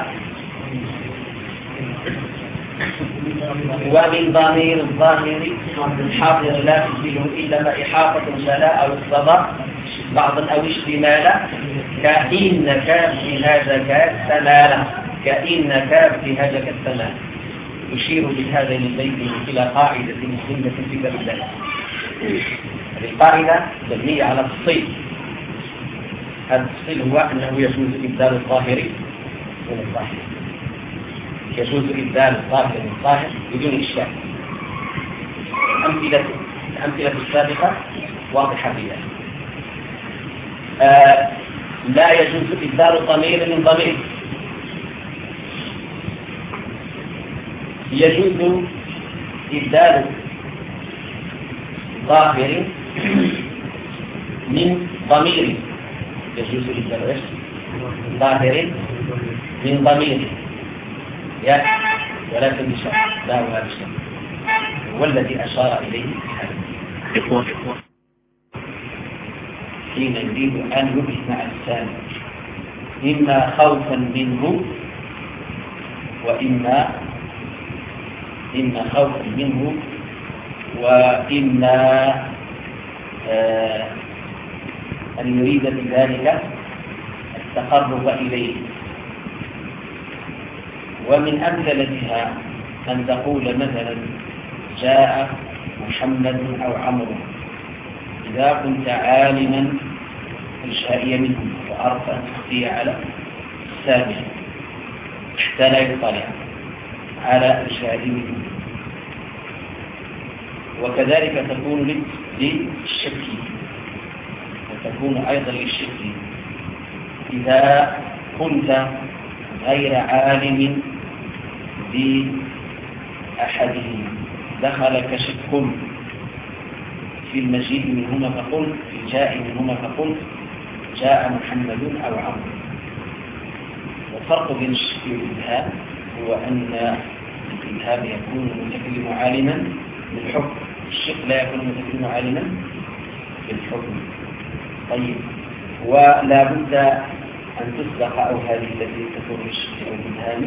ومن ضمير الظاهر الحاضر لا تبدله إلا ما إحاطة شلاء أو الصدى بعضا أو اشتمالا، كإنك في هذا كالسمالة، كإنك في هذا كالسمالة. يشير بهذين البيتين إلى قاعدة مسلمة في باب الله. هذه القاعدة مبنية على التفصيل. هذا التفصيل هو أنه يجوز إبدال الظاهر من الظاهر، يجوز إبدال الظاهر من الظاهر بدون إشكال. الأمثلة الأمثلة السابقة واضحة في ذلك. آه لا يجوز إبدال ضمير من ضمير، يجوز إبدال ظاهر من ضمير، يجوز إبدال ظاهر من ضميره يأتي ولكن بشرط لا ولا بشرط والذي أشار إليه حين يريد أن يجمع الثاني إما خوفا منه وإما إما خوفا منه وإما آه أن يريد بذلك التقرب إليه. ومن أمثلتها أن تقول مثلا جاء محمد أو عمرو إذا كنت عالما الشائية منه وأردت أن تخفي على السامع حتى لا يطلع على الشاهد منه. وكذلك تكون للشك وتكون أيضا للشك إذا كنت غير عالم بأحدهم دخلك شك في المجيء منهما فقل في الجاء منهما فقل جاء محمد أو عمرو. والفرق بين الشك والإلهام هو أن الإلهام يكون المتكلم عالما بالحكم، الشك لا يكون المتكلم عالما بالحكم. طيب، ولا بد أن تسبق أو هذه التي تكون الشك أو الإلهام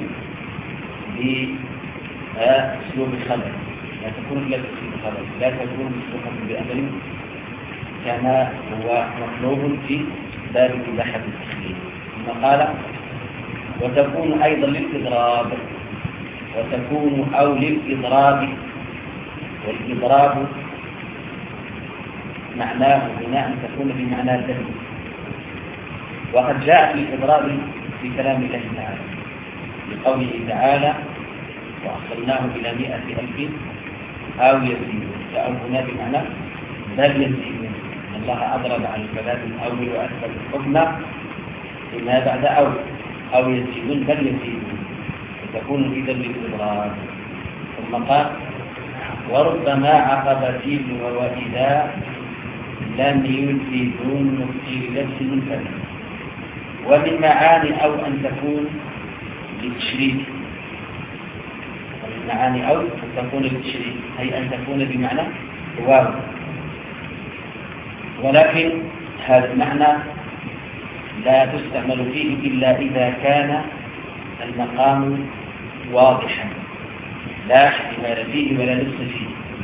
بأسلوب خبر، لا تكون إلا بأسلوب خبر، لا تكون مسبوقة بأمر كما هو مطلوب في باب إباحة التخليل. ثم قال وتكون أيضا للإضراب، وتكون أو للإضراب، والإضراب معناه هنا أن تكون بمعنى الدم. وقد جاء في الإضراب في كلام الله تعالى لقوله تعالى وأرسلناه إلى مئة ألف أو يزيدون، فأو هنا بمعنى بل يزيدون. الله أضرب عن الكلام الأول وأثبت الحكم فيما بعد أو أو يزيدون بل يزيدون، فتكون إذا للإضراب. ثم قال وربما عقب فيه وإذا لم يلزمون في لبس منفرد. ومن معاني أو أن تكون للتشريك، ومن معاني أو أن تكون للتشريك أي أن تكون بمعنى واو، ولكن هذا المعنى لا تستعمل فيه إلا إذا كان المقام واضحا لا احتمال فيه ولا لبس فيه،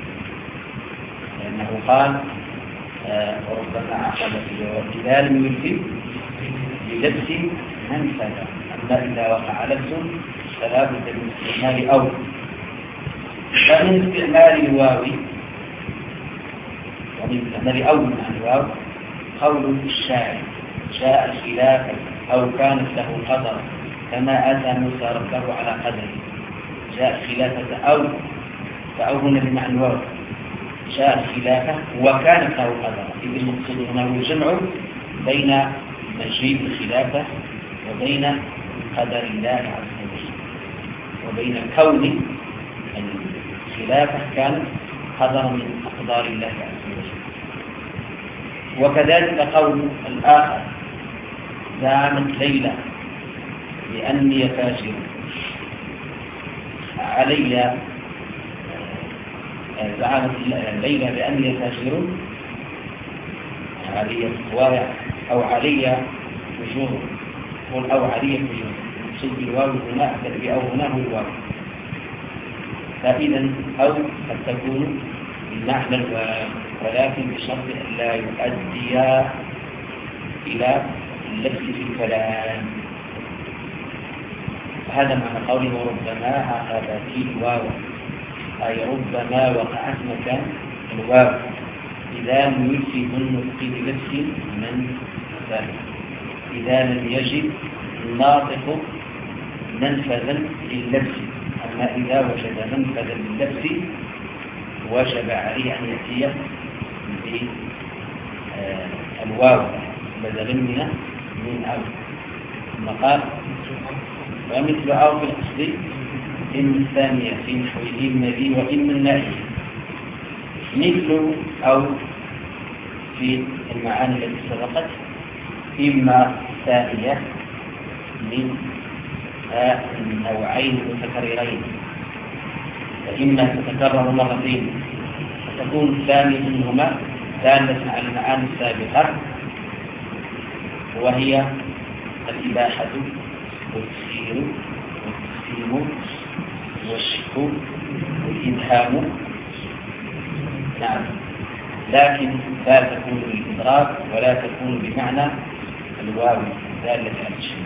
لأنه قال آه وربما عقب فيه وإذا لم يلزم بلبس منفذ. أما إذا وقع لبس فلا بد من استعمال أو. ومن استعمال الواو ومن استعمال أو من الواو قول الشاعر جاء الخلافة أو كانت له قدر كما أتى موسى ربه على قدره. جاء الخلافة أو فأو هنا بمعنى الواو جاء الخلافة وكانت له قدر. إذ المقصود هنا هو الجمع بين مجيء الخلافة وبين قدر الله عز وجل، وبين كون الخلافة كان قدر من أقدار الله عز وجل. وكذلك قول الآخر زعمت ليلى بأني فاجر علي زعمت ليلى بأني فاجر علي الصوايع أو علي فجور، قل أو علي فجور صد الواو هنا أكد أو هنا هو الواو. فإذا أو قد تكون بمعنى الواو ولكن بشرط أن لا يؤدي إلى اللبس في الكلام. هذا معنى قوله وربما عقب فيه الواو، أي ربما وقعت مكان الواو إذا لم يلفظ النطق بلبس منفذ، إذا لم يجد الناطق منفذا لللبس. أما إذا وجد منفذا لللبس وجب عليه أن يأتي بالواو بدلا من من أو. ثم قال ومثل أو في الأصل إن الثانية في نحوه النبي وإن النهي. مثل أو في المعاني التي سبقت إما ثانية من النوعين متكررين، فإما تتكرر مرتين فتكون الثانية منهما دالة على المعاني السابقة، وهي الإباحة والتسخير والتقسيم والشك والإبهام. نعم، لكن لا تكون بالإدراك ولا تكون بمعنى الواو دالة على الشيء.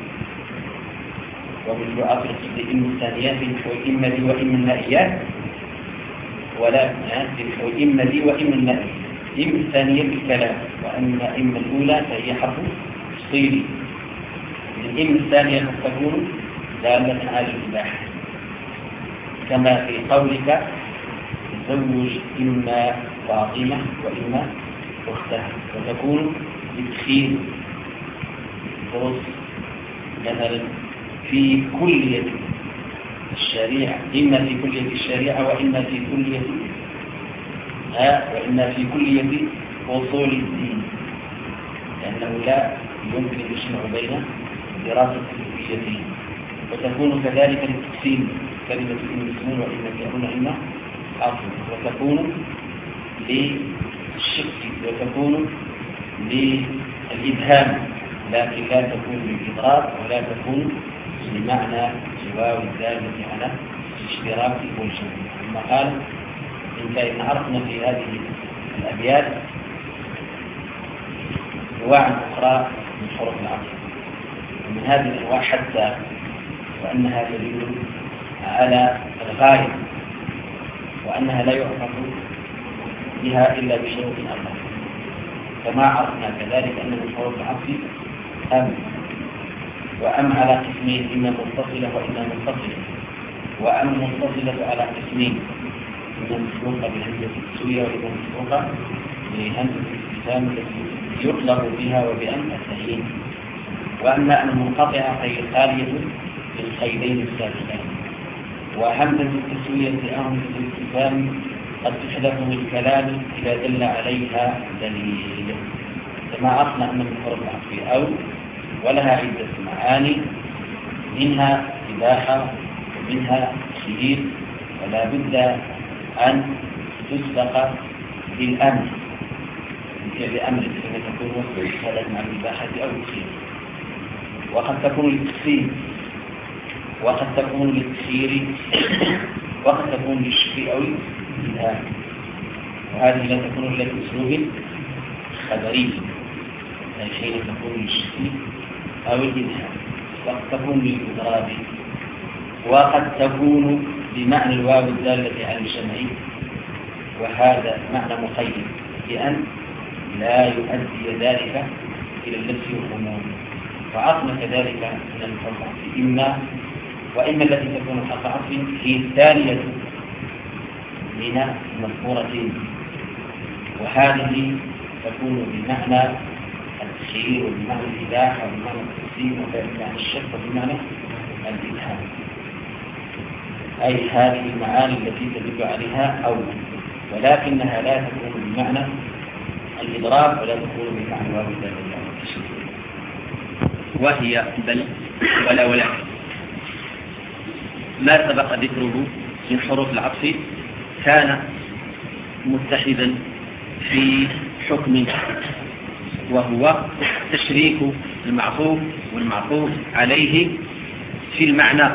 ومثل أطلق بإما الثانيات وإما دي وإما النائيات، ولا وإما دي وإما النائيات. إما الثانية بالكلام، وأما إما الأولى فهي حرف تفصيلي. الإما الثانية قد تكون دالة على الإباحة، كما في قولك تزوج إما فاطمة وإما أختها، وتكون بتخير فرص مثلا في كلية الشريعة، إما في كلية الشريعة وإما في كلية ها وإما في كلية أصول الدين، لأنه لا يمكن أن يجمع بين دراسة الكليتين. وتكون كذلك للتقسيم، كلمة المسلمون وإما كانون إما أصل، وتكون للشك وتكون للإبهام، لكن لا تكون بالإضرار ولا تكون بمعنى الواو الدالة على الاشتراك والجمع. ثم قال إن عرفنا في هذه الأبيات أنواع أخرى من حروف العطف، ومن هذه الأنواع حتى وأنها تدل على الغاية، وأنها لا يعرف بها إلا بشروط أربعة. كما عرفنا كذلك أن من حروف العطف أم، وأم على قسمين، إما متصلة وإما منفصلة. وأم متصلة على قسمين، إما مسبوقة بهمزة التسوية وإما مسبوقة بهمزة الاستفهام التي يطلق بها وبأم التهيين. وأما أن منقطعة فهي خالية للقيدين السابقين. وهمزة التسوية أو همزة الاستفهام قد تحدث من الكلام إذا دل عليها دليل، كما عرفنا أن من حروف العطف أو ولها عدة معاني، منها إباحة ومنها تخيير، ولا بد أن تسبق بالأمر بأمر كما تكون وصلت مع الإباحة أو التخيير. وقد تكون للتقسيم، وقد تكون للتخيير، وقد تكون للشك أو الإبهام، وهذه لا تكون إلا بأسلوب خبري، أي حين تكون للشك أو الإبهام. وقد تكون للإضراب، وقد تكون بمعنى الواو الدالة على الجمع، وهذا معنى مقيد بأن لا يؤدي ذلك إلى اللبس والغموض. وعرفنا كذلك أن الحرف إما وإما التي تكون حرف عطف هي الثانية من المذكورتين، وهذه تكون بمعنى التخيير وبمعنى الإباحة وبمعنى التقسيم وبمعنى الشك وبمعنى الإبهام، أي هذه المعاني التي تدل عليها أول، ولكنها لا تكون بمعنى الإضراب ولا تكون بمعنى الواو الدالة على التشريع، وهي بل ولا ولا ما سبق ذكره من حروف العطف كان متحدا في حكم، وهو تشريك المعطوف والمعطوف عليه في المعنى.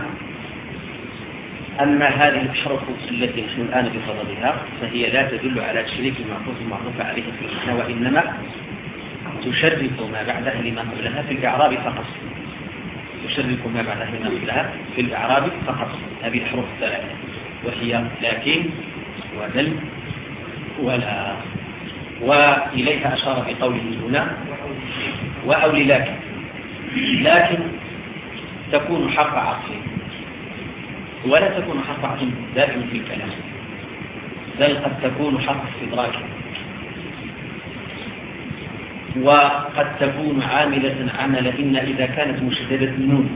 أما هذه الحروف التي نحن الآن بصددها فهي لا تدل على تشريك المعطوف والمعطوف عليه في المعنى، وإنما تشرك ما بعدها لما قبلها في الإعراب فقط، تشرك ما بعدها لما قبلها في الإعراب فقط. هذه الحروف الثلاثة وهي لكن وبل ولا، وإليها أشار في قوله هنا وأو لكن. لكن تكون حرف عطف ولا تكون حرف عطف دائما في الكلام، بل قد تكون حرف استدراك، وقد تكون عاملة عمل إن إذا كانت مشددة النون،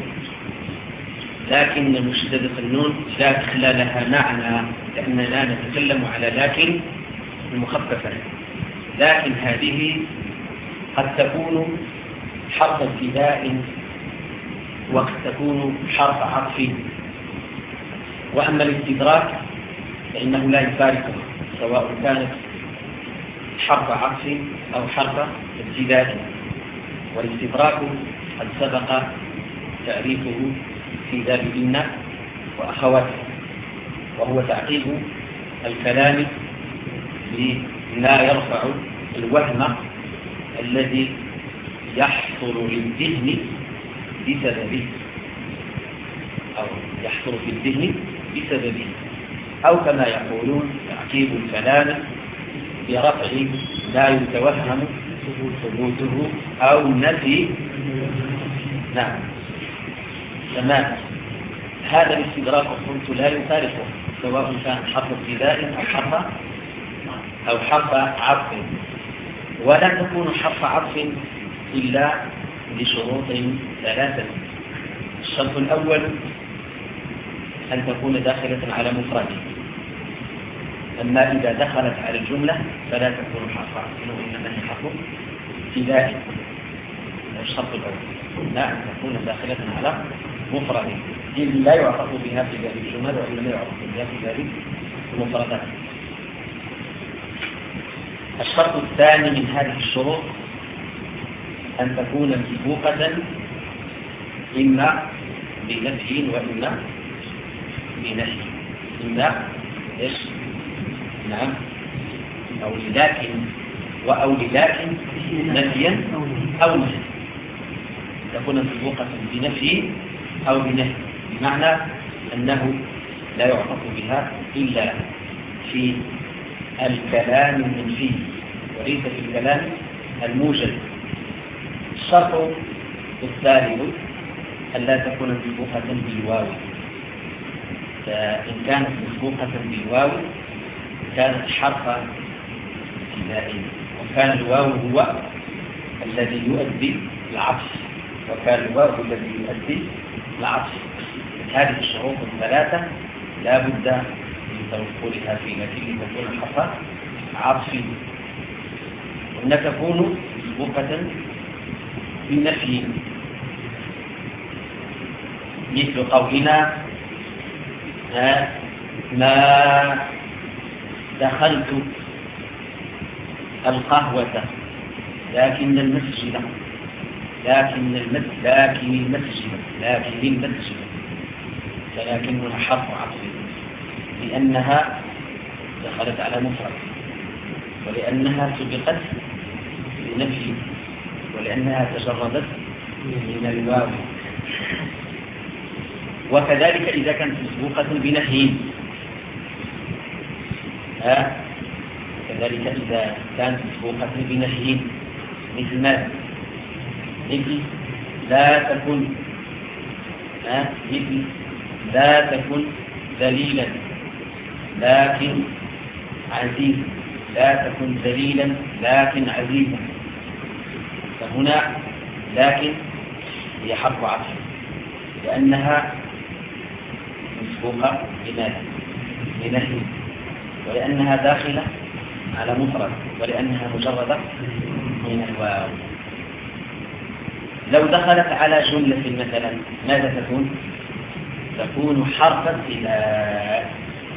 لكن مشددة النون لا تخلى لها معنى، لأننا نتكلم على لكن المخففة. لكن هذه قد تكون حرف ابتداء وقد تكون حرف عطف. وأما الاستدراك فإنه لا يفارقه، سواء كانت حرف عطف أو حرف ابتداء. والاستدراك قد سبق تعريفه في باب إن وأخواته، وهو تعقيب الكلام لا يرفع الوهم الذي يحصل للذهن بسببه، أو يحصل في الذهن بسببه، أو كما يقولون تعقيب الكلام برفع لا يتوهم ثبوته أو نفي نعم تمام. هذا الاستدراك قلت لا يفارقه، سواء كان حرف ابتداء أو حرف أو حرف عطف. ولا تكون حرف عطف إلا بشروط ثلاثة. الشرط الأول أن تكون داخلة على مفرده، أما إذا دخلت على الجملة فلا تكون حرف عطف وإنما هي حرف ابتداء. الشرط الأول لا أن تكون داخلة على مفرده، إذ لا يعرف بها في باب الجمل وإنما يعرف بها في باب المفردات. الشرط الثاني من هذه الشروط أن تكون مسبوقة إما بنفي وإما بنفي، إما إيش؟ نعم أو لكن وأو لكن نفيا أو نفي، تكون مسبوقة بنفي أو بنفي، بمعنى أنه لا يعرف بها إلا في الكلام المنفي وليس في الكلام الموجد. الشرط الثالث ألا تكون مسبوقة بالواو، فإن كانت مسبوقة بالواو كانت حرف ابتداء، وكان الواو هو الذي يؤدي العطف، وكان الواو الذي يؤدي العطف. هذه الشروط الثلاثة لا بد من توفرها في نتيجة تكون حرف عطف. وأن تكون مسبوقة بالنفي، مثل قولنا ما دخلت القهوة لكن المسجد لكن المسجد لكن المسجد لكن المسجد فلكنها حرف عطف، لأنها دخلت على مفرد، ولأنها سبقت بنفي، ولأنها تجردت من الواو. وكذلك إذا كانت مسبوقة بنهي، ها كذلك إذا كانت مسبوقة بنهي، مثل ما مثل لا تكن ها مثل لا تكن ذليلا لكن عزيز، لا تكن ذليلا لكن عزيزا. فهنا لكن هي حرف عطف لأنها مسبوقة بنهي، ولأنها داخلة على مفرد، ولأنها مجردة من الواو. لو دخلت على جملة مثلا ماذا تكون؟ تكون حرف ابتداء،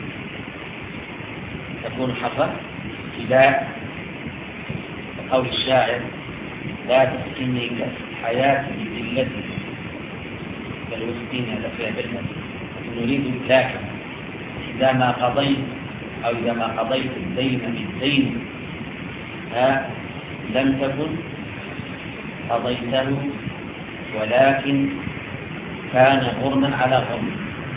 تكون حرف ابتداء. قول الشاعر لا تسكني حياتي بذلتي بل وسكيني لفيها بالله، نريد لكن إذا ما قضيت أو إذا ما قضيت الدين بالدين ها لم تكن قضيته ولكن كان غرما على غرم.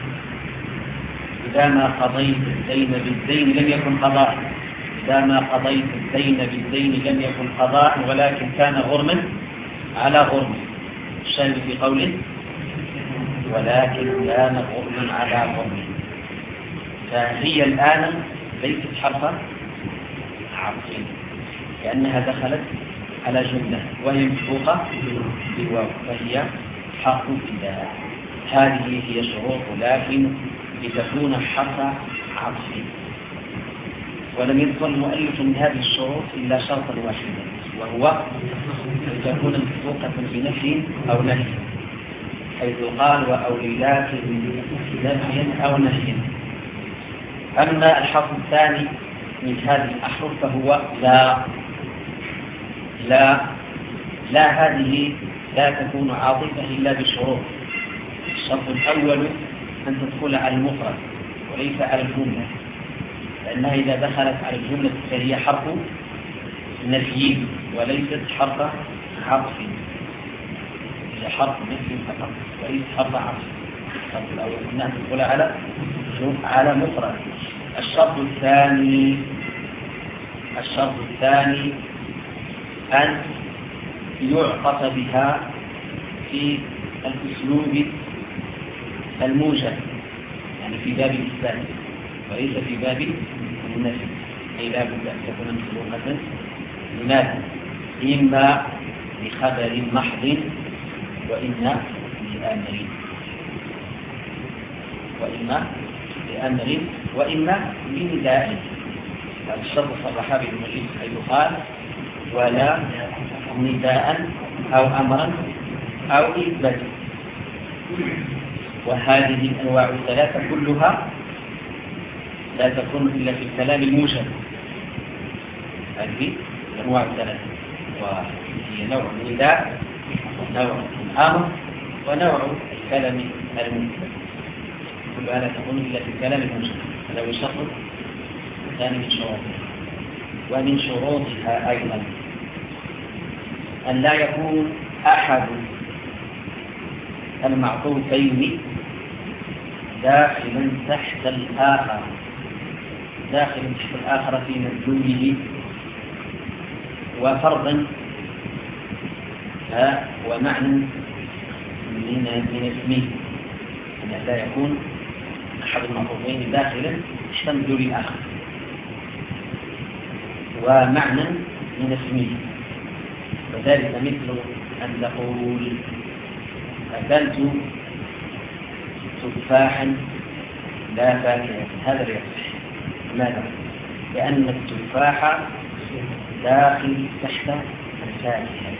إذا ما قضيت الدين بالدين لم يكن قضاء، إذا ما قضيت الدين بالدين لم يكن قضاء ولكن كان غرما على غرم. الشاهد في قوله ولكن كان غرما على غرم، فهي الآن ليست حرف عطف لأنها دخلت على جملة وهي مسبوقة بالواو، فهي حرف ابتداء. هذه هي شروط لكن لتكون حرف عطف. ولم يذكر المؤلف من هذه الشروط إلا شرطا واحدا، وهو أن تكون مسبوقة بنفي أو نهي. حيث قال وأوليات نفي أو نفي. أما الحرف الثاني من هذه الأحرف فهو لا. لا لا هذه لا تكون عاطفة إلا بشروط. الشرط الأول أن تدخل على المفرد وليس على الجملة، لأنها إذا دخلت على الجملة فهي حرف نفي وليست حرف عطف. هي حرف نفي فقط وليس حرف عطف. الشرط الأول أنها تدخل على على مفرد. الشرط الثاني الشرط الثاني أن يعطف بها في الأسلوب الموجب، يعني في باب الإثبات وليس في باب النفي. أي لا بد أن تكون مسبوقة لماذا؟ إما لخبر محض وإما لأمر وإما لأمر وإما لنداء. الشرط صرح به المجيد حيث قال ولا نداء أو أمرا أو إثبات. وهذه الأنواع الثلاثة كلها لا تكون إلا في الكلام الموجب. هذه الأنواع الثلاثة وهي نوع النداء ونوع الأمر ونوع الكلام المثبت، كلها لا تكون إلا في الكلام الموجب. هذا هو الشرط الثاني من شروطها. ومن شروطها أيضا أن لا يكون أحد المعطوفين داخلا تحت الآخر داخلا تحت الآخر في مدلوله وفرضا ومعنى من من اسمه. أن لا يكون أحد المعطوفين داخلا تحت مدلول الآخر ومعنى من اسمه. وذلك مثل أن تقول أكلت تفاحا لا فاكهة. هذا لا يصح. لماذا؟ لأن التفاح داخل تحت الفاكهة.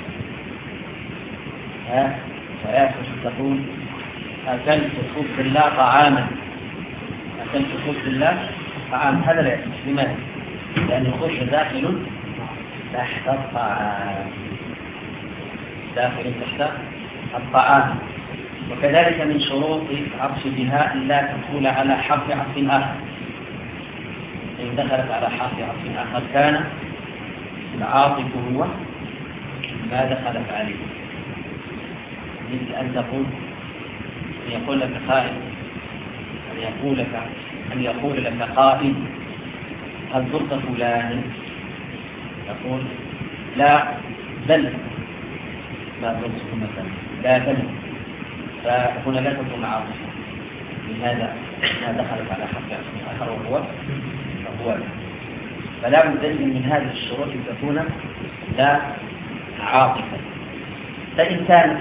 ها فلا تقول أكلت خبز الله طعاما أكلت خبز الله طعاما. هذا لا يصح. لماذا؟ لأن الخبز داخل تحت الطعام داخل تحت الطعام. وكذلك من شروط عطف بها أن لا تدخل على حرف عطف آخر. إن دخلت على حرف عطف آخر كان العاطف هو ما دخلت عليه. مثل أن تقول أن يقول لك قائل أن يقول لك أن يقول لك قائل هل زرت فلانا؟ تقول لا بل لا زرته مثلا لا بل. فهنا لا تكون عاطفة لهذا ما دخلت على حرف آخر وهو فهو فلا بد من هذه الشروط أن تكون لا عاطفة. فإن كانت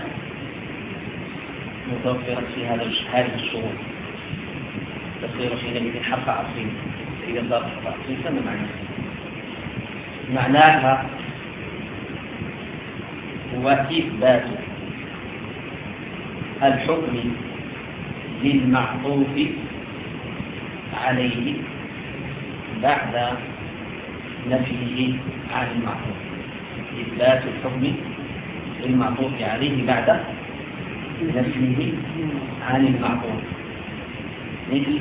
متوفرة في هذا هذه الشروط تصير حينئذ حرف عطف. إذا صار حرف عطف فما معناها؟ معناها هو إثبات الحكم للمعطوف عليه بعد نفيه عن المعطوف. إثبات الحكم للمعطوف عليه بعد نفيه عن المعطوف. مثل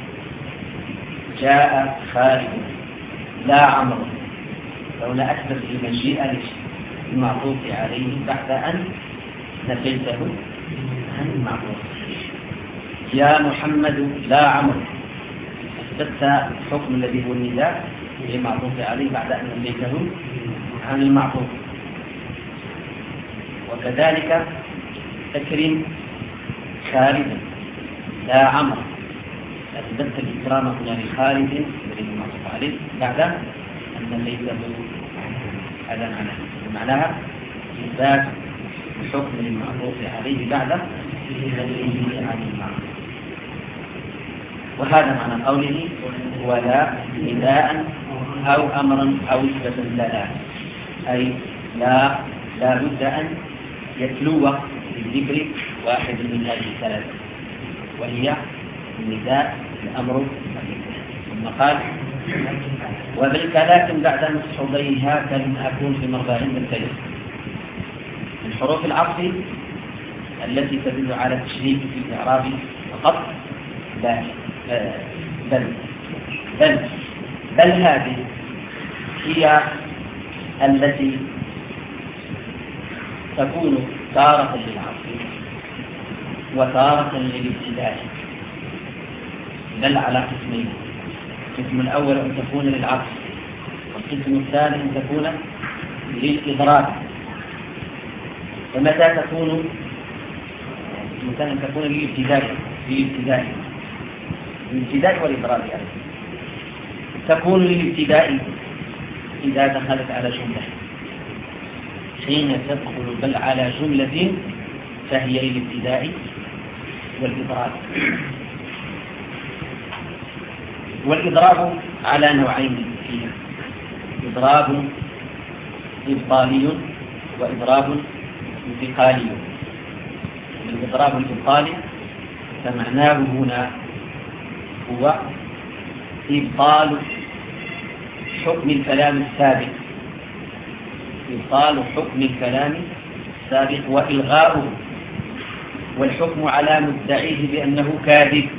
جاء خالد لا عمرو. لولا أثبت المجيء المعطوف عليه بعد أن نفيته عن المعطوف. يا محمد لا عمرو. أثبت الحكم الذي هو النداء للمعطوف عليه بعد أن نفيته عن المعطوف. وكذلك أكرم خالدا لا عمرو. أثبت الإكرام هنا لخالد الذي المعطوف عليه بعد أن نفيته. هذا معناه معناها إثبات الحكم للمعطوف عليه بعد نفيه عن المعطوف. وهذا معنى قوله ولا نداء أو أمرا أو إثباتا لا. أي لا لا بد أن يتلو بذكر واحد من هذه الثلاثة، وهي النداء، الأمر، ثم قال وبالكلام بعد مصحوبيها كلم أكون في مرضاهن الكلم. من حروف العطف التي تدل على التشريك في الإعراب فقط لا بل بل بل هذه هي التي تكون تارة للعطف وتارة للابتداء، بل على قسمين: القسم الأول أن تكون للعطف، والقسم الثاني أن تكون للإضراب. فمتى تكون مثلا تكون للابتداء للابتداء للابتداء والإضراب يعني. تكون للابتداء إذا دخلت على جملة، حين تدخل بل على جملة فهي للابتداء والإضراب. والإضراب على نوعين فيها: إضراب إبطالي وإضراب انتقالي. الإضراب الإبطالي فمعناه هنا هو إبطال حكم الكلام السابق، إبطال حكم الكلام السابق وإلغاؤه، والحكم على مدعيه بأنه كاذب،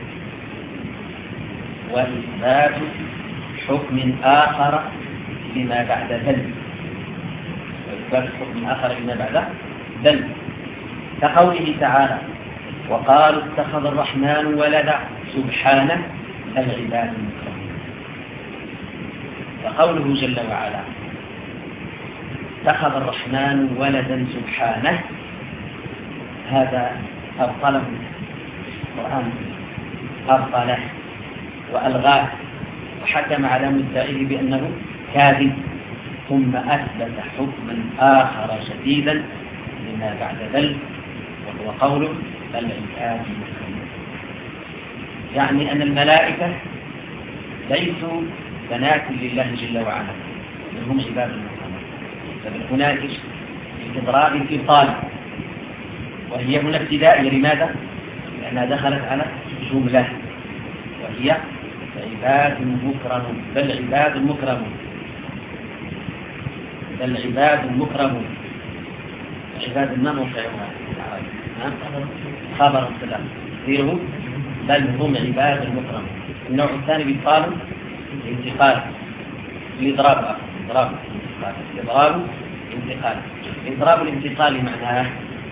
وإثبات حكم آخر لما بعد بل، وإثبات حكم آخر لما بعد بل، كقوله تعالى وقالوا اتخذ الرحمن ولدا سبحانه العباد المكرمين. وقوله جل وعلا اتخذ الرحمن ولدا سبحانه، هذا أبطله القرآن، أبطله وألغاه وحكم على مدعيه بأنه كاذب، ثم أثبت حكما آخر شديدا لما بعد بل، وهو قوله العباد المكرمين. يعني أن الملائكة ليسوا بنات لله جل وعلا، بل هم عباد المكرمين. بل هناك استضراب إبطال، وهي هنا ابتدائية. لماذا؟ لأنها دخلت على جملة، وهي عباد مكرمون، بل عباد مكرمون، بل عباد مكرمون. عباد ما موقعها خبر السلام غيره، بل هم عباد مكرمون. النوع الثاني بيقال الانتقال، الإضراب، إضراب الانتقال، إضراب انتقال. إضراب الانتقال معناه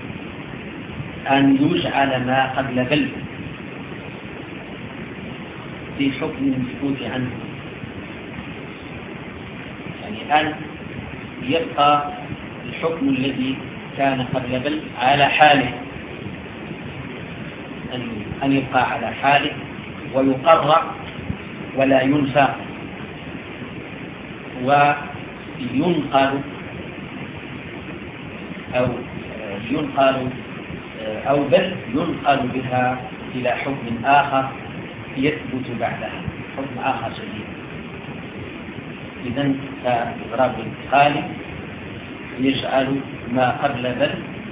أن يجعل ما قبل بل في حكم المسكوت عنه، يعني أن يبقى الحكم الذي كان قبل بل على حاله، أن يبقى على حاله ويقرر ولا ينفى، وينقل أو ينقل أو بل ينقل بها إلى حكم آخر يثبت بعدها، حكم آخر شديد. إذن فإضراب الانتقال يجعل ما قبل بل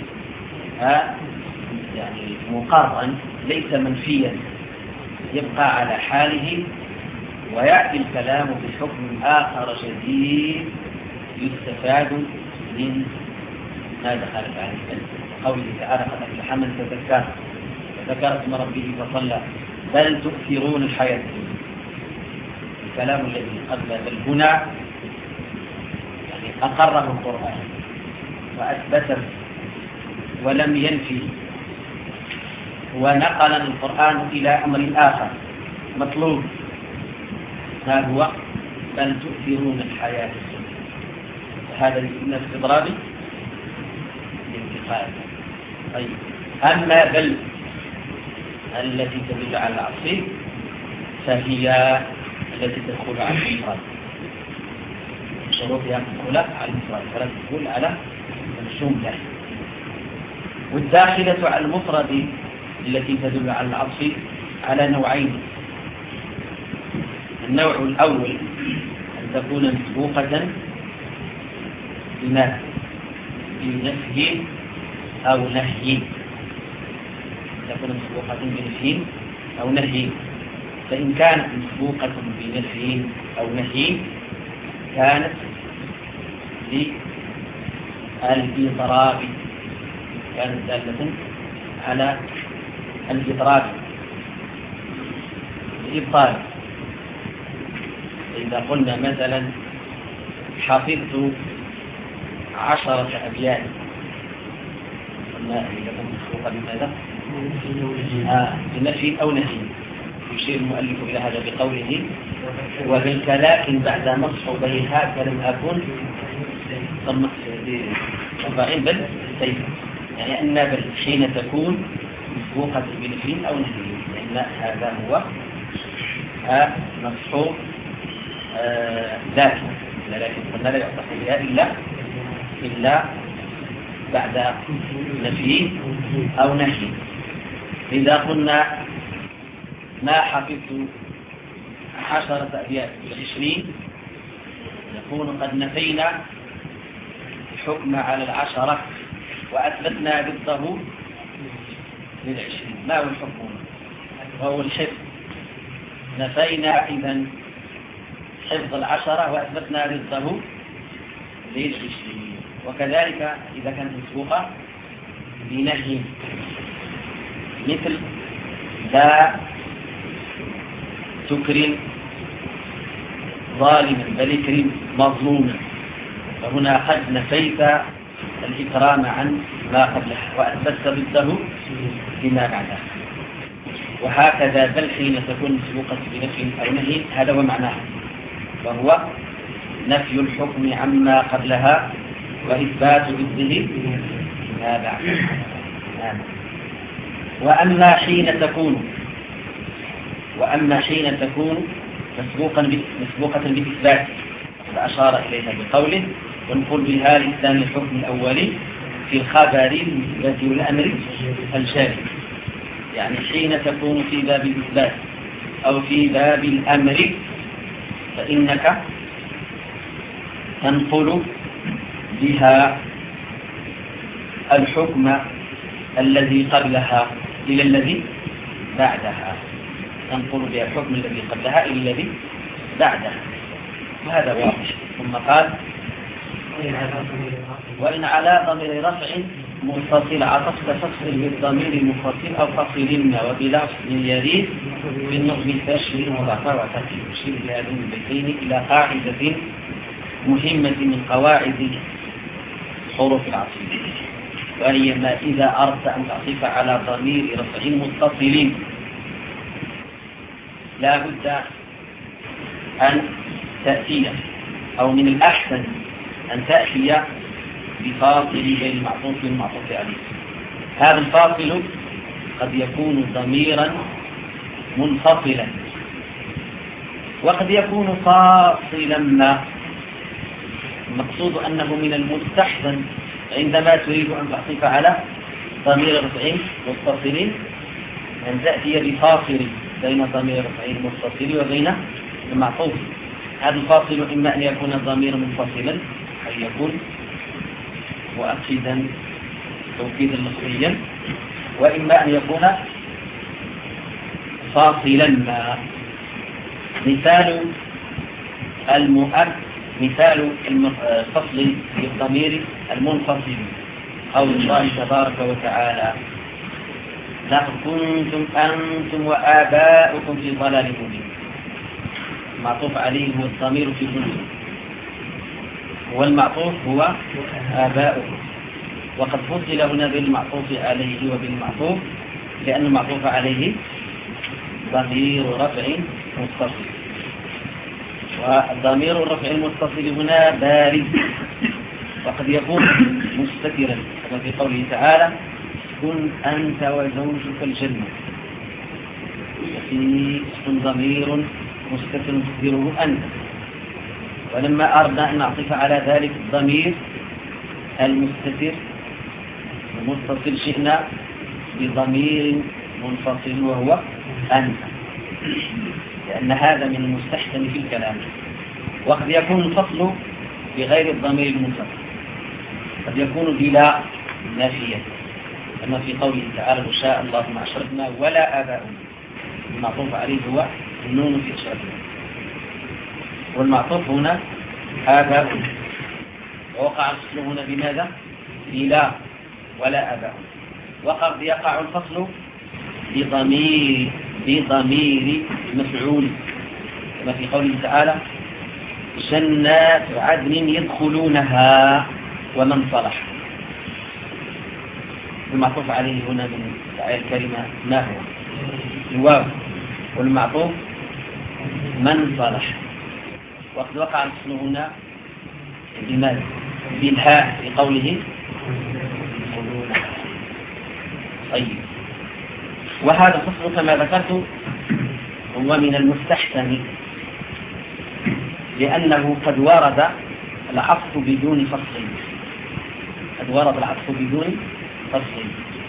يعني مقررا ليس منفيا، يبقى على حاله، ويأتي الكلام بحكم آخر جديد يستفاد من ما دخلت عليه بل. قوله تعالى قد أفلح من تزكى وذكر اسم ربه فصلى بل تؤثرون الحياة الدنيا. الكلام الذي قبل بل هنا يعني أقره القرآن وأثبته ولم ينفي، ونقل القرآن إلى أمر آخر مطلوب، ما هو بل تؤثرون الحياة الدنيا. هذا من استضراب الانتقال. طيب، أما بل التي تدل على العطف فهي التي تدخل على المفرد، شروطها تدخل على المفرد فلا تدخل على الجملة. والداخلة على المفرد التي تدل على العطف على نوعين: النوع الأول أن تكون مسبوقة بما بنفي أو نهي، تكون مسبوقة بنفي أو نهي. فإن كانت مسبوقة بنفي أو نهي كانت للإضراب، كانت دالة على الإضراب الإبطال. إذا قلنا مثلا حفظت عشرة أبيات، قلنا إذا كنت مسبوقة بماذا؟ آه بنفي أو نهي. يشير المؤلف إلى هذا بقوله وبالك لكن بعد نصح بيهاك لم أكن ضمت أربعين بل سيف، يعني أن بل حين تكون مسبوقة بنفي أو نهي، لأن هذا هو آه نصح آه ذاك، لكن قلنا لا يعطى فيها إلا إلا بعد نفي أو نهي. إذا قلنا ما حفظت عشرة أبيات بالعشرين نكون قد نفينا الحكم على العشرة وأثبتنا ضده للعشرين. ما هو الحكم؟ وهو الحفظ. نفينا إذن حفظ العشرة وأثبتنا ضده للعشرين. وكذلك إذا كانت مسبوقة بنهي مثل لا تكرم ظالما بل اكرم مظلوما، فهنا قد نفيت الإكرام عن ما قبله وأثبت ضده بما بعده. وهكذا بل حين تكون مسبوقة بنفي أو نهي هذا هو معناه، وهو نفي الحكم عما قبلها وإثبات ضده ما بعده. وأما حين تكون وأما حين تكون مسبوقا مسبوقة بإثبات فأشار إليها بقوله ونقول بها لسان الحكم الأولي في الخبر الذي والأمر الجاري، يعني حين تكون في باب الإثبات أو في باب الأمر فإنك تنقل بها الحكم الذي قبلها إلى الذي بعدها، تنقل بها الحكم الذي قبلها إلى الذي بعدها، وهذا واضح. ثم قال وإن على ضمير رفع منفصل عطفت فصل بالضمير المنفصل أو فصل وبلفظ يريد بالنظم التشريع مضافة وتكليف. يشير بهذين البيتين إلى قاعدة مهمة من قواعد حروف العطف، وهي ما إذا أردت أن تعطف على ضمير رفع متصل لا بد أن تأتي، أو من الأحسن أن تأتي بفاصل بين المعطوف والمعطوف عليه. هذا الفاصل قد يكون ضميرا منفصلا وقد يكون فاصلا ما. المقصود أنه من المستحسن عندما تريد أن تعطف على ضمير رفع متصل أن تأتي بفاصل بين ضمير رفع متصل وبين المعطوف. هذا الفاصل إما أن يكون الضمير منفصلا أي يكون مؤكدا توكيدا لفظيا، وإما أن يكون فاصلا ما. مثال المؤكد مثال الفصل في الضمير المنفصل قول الله تبارك وتعالى لقد كنتم أنتم وآباؤكم في ضلال مبين. المعطوف عليه هو الضمير في كنتم، والمعطوف هو آباؤكم، وقد فصل هنا بالمعطوف عليه وبالمعطوف لأن المعطوف عليه ضمير رفع متصل، والضمير الرفع المتصل هنا بارز وقد يكون مستترا كما في قوله تعالى كن أنت وزوجك الجنة، وفي اسم ضمير مستتر تقديره أنت. ولما أردنا أن نعطف على ذلك الضمير المستتر المتصل شئنا بضمير منفصل وهو أنت، لأن هذا من المستحسن في الكلام. وقد يكون الفصل بغير الضمير المنفصل، قد يكون بلا نافية كما في قوله تعالى لو شاء الله ما أشركنا ولا آباؤنا. المعطوف عليه هو النون في إشارته، والمعطوف هنا آباؤنا، ووقع الفصل هنا بماذا؟ بلا ولا آباؤنا. وقد يقع الفصل بضمير بضمير مفعول كما في قوله تعالى جنات عدن يدخلونها ومن صلح. المعطوف عليه هنا من الكلمة ما هو؟ الواو، والمعطوف من صلح. وقد وقع الفصل هنا بماذا؟ بالهاء في قوله طيب. وهذا الفصل كما ذكرت هو من المستحسن، لأنه قد ورد العطف بدون فصل، قد ورد العطف بدون فصل،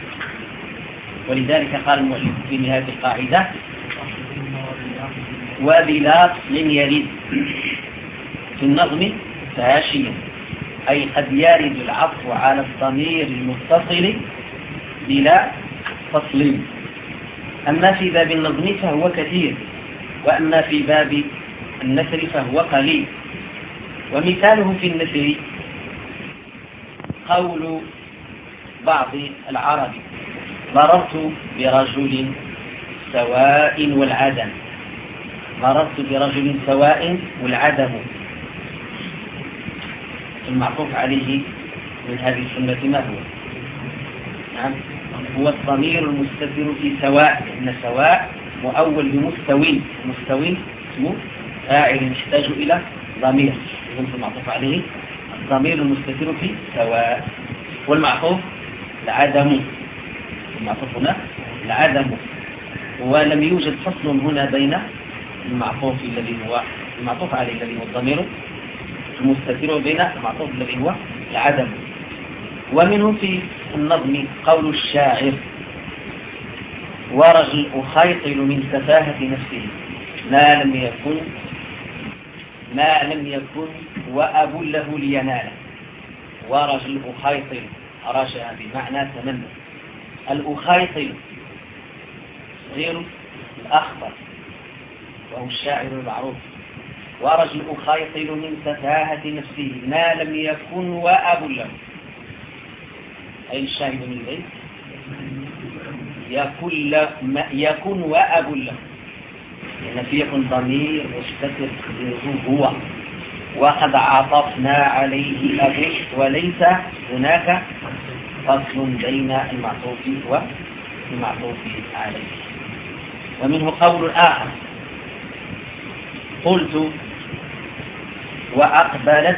ولذلك قال المؤلف في نهاية القاعدة وبلا فصل يرد في النظم فهاشيا، أي قد يرد العطف على الضمير المتصل بلا فصل. أما في باب النظم فهو كثير، وأما في باب النثر فهو قليل. ومثاله في النثر قول بعض العرب مررت برجل سواء والعدم، مررت برجل سواء والعدم. المعطوف عليه من هذه السنة ما هو؟ نعم، هو الضمير المستتر في سواء، إن سواء مؤول بمستوي، مستوي اسمه فاعل يحتاج إلى ضمير، يكون المعطوف عليه الضمير المستتر في سواء. والمعطوف العدم، المعطوف هنا العدم، ولم يوجد فصل هنا بين المعطوف الذي هو المعطوف عليه الذي هو الضمير المستتر وبين المعطوف الذي هو العدم. ومنه في النظم قول الشاعر ورجل أخيطل من سفاهة نفسه ما لم يكن ما لم يكن وأب له ليناله. ورجل أخيطل رجع بمعنى تمنى. الأخيطل غير الأخطر وهو الشاعر المعروف. ورجل أخيطل من سفاهة نفسه ما لم يكن وأب له، أي الشاهد من البيت يكن, يكن وأب له، لأن في يكن ضمير مستتر هو، وقد عطفنا عليه أبو وليس هناك فصل بين المعطوف والمعطوف عليه. ومنه قول آخر قلت وأقبلت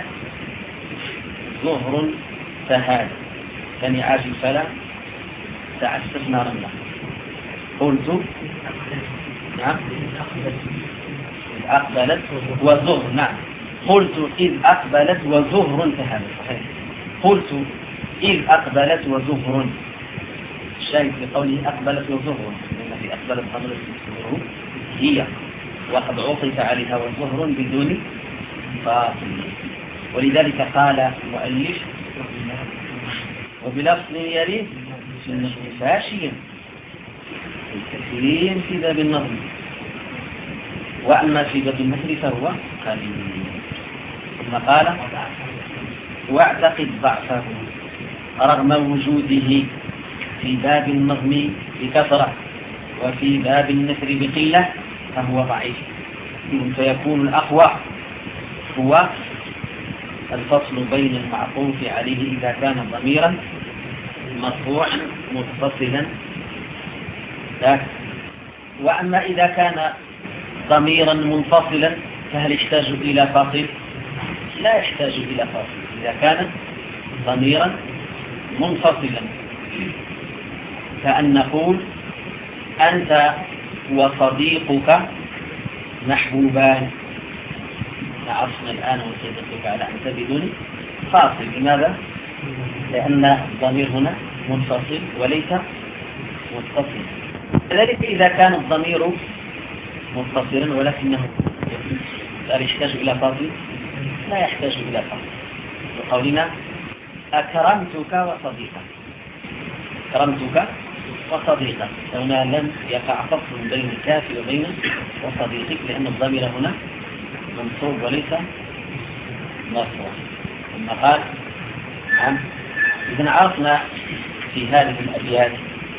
ظهر فهذا كنعاج فلا تعسفنا رملا. قلت نعم إذ أقبلت وظهر، نعم قلت إذ أقبلت وظهر فهذا صحيح. قلت إذ أقبلت وظهر، الشاهد في قوله أقبلت وظهر لأن في أقبلت ضمير الظهر هي، وقد عطف عليها وظهر بدون فاصل. ولذلك قال المؤلف وبلفظ يريد فاشيا الكثير في باب النظم، وأما في باب النثر فهو قليل. ثم قال واعتقد ضعفه رغم وجوده في باب النظم بكثرة وفي باب النثر بقلة فهو ضعيف، فيكون الأقوى هو الفصل بين المعطوف عليه إذا كان ضميرا مرفوعا متصلا، وأما إذا كان ضميرا منفصلا فهل يحتاج إلى فاصل؟ لا يحتاج إلى فاصل إذا كان ضميرا منفصلا، كأن نقول أنت وصديقك محبوبان، عرفنا الآن وصديقك على أنت بدون فاصل. لماذا؟ لأن الضمير هنا منفصل وليس متصل. كذلك إذا كان الضمير متصلا ولكنه لا يحتاج إلى فاصل، لا يحتاج إلى فاصل. وقولنا أكرمتك وصديقك، أكرمتك وصديقك، هنا لم يقع فصل بين الكاف وبين وصديقك لأن الضمير هنا منصوب وليس مرفوع. ثم قال نعم. إذن عرفنا في هذه الأبيات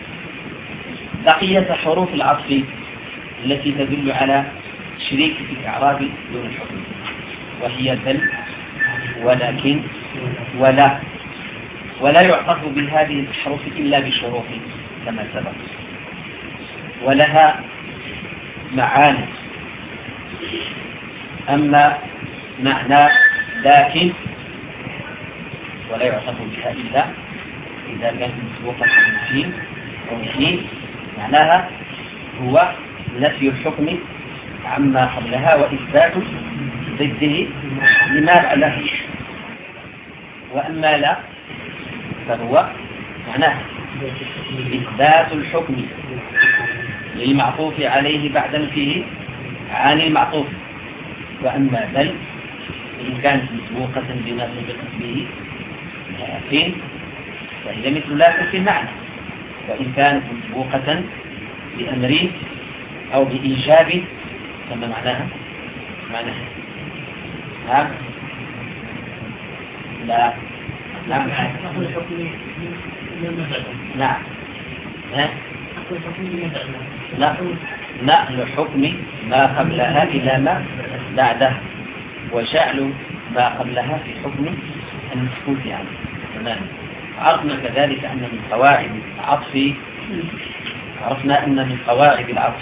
بقية حروف العطف التي تدل على شريك في الإعراب دون الحكم، وهي بل ولكن ولا، ولا يعطف بهذه الحروف إلا بشروط كما سبق، ولها معاني. أما معنى لكن ولا يعطف بها إلا إذا كانت مسبوقة بالسين أو السين، معناها هو نفي الحكم عما قبلها وإثبات ضده لما بعدها. وأما لا فهو معناه إثبات الحكم للمعطوف عليه بعد نفيه عن المعطوف. وأما بل إن كانت مسبوقة بما سبقت به لكن فهي مثل لا في المعنى، وإن كانت مسبوقة بأمر أو بإيجاب فما معناها معناها نعم لا نعم نعم ها لا نقل حكم ما قبلها إلى ما بعدها، وجعل ما قبلها في حكم المسكوت عنه. تمام. عرفنا كذلك أن من قواعد العطف عرفنا أن من قواعد العطف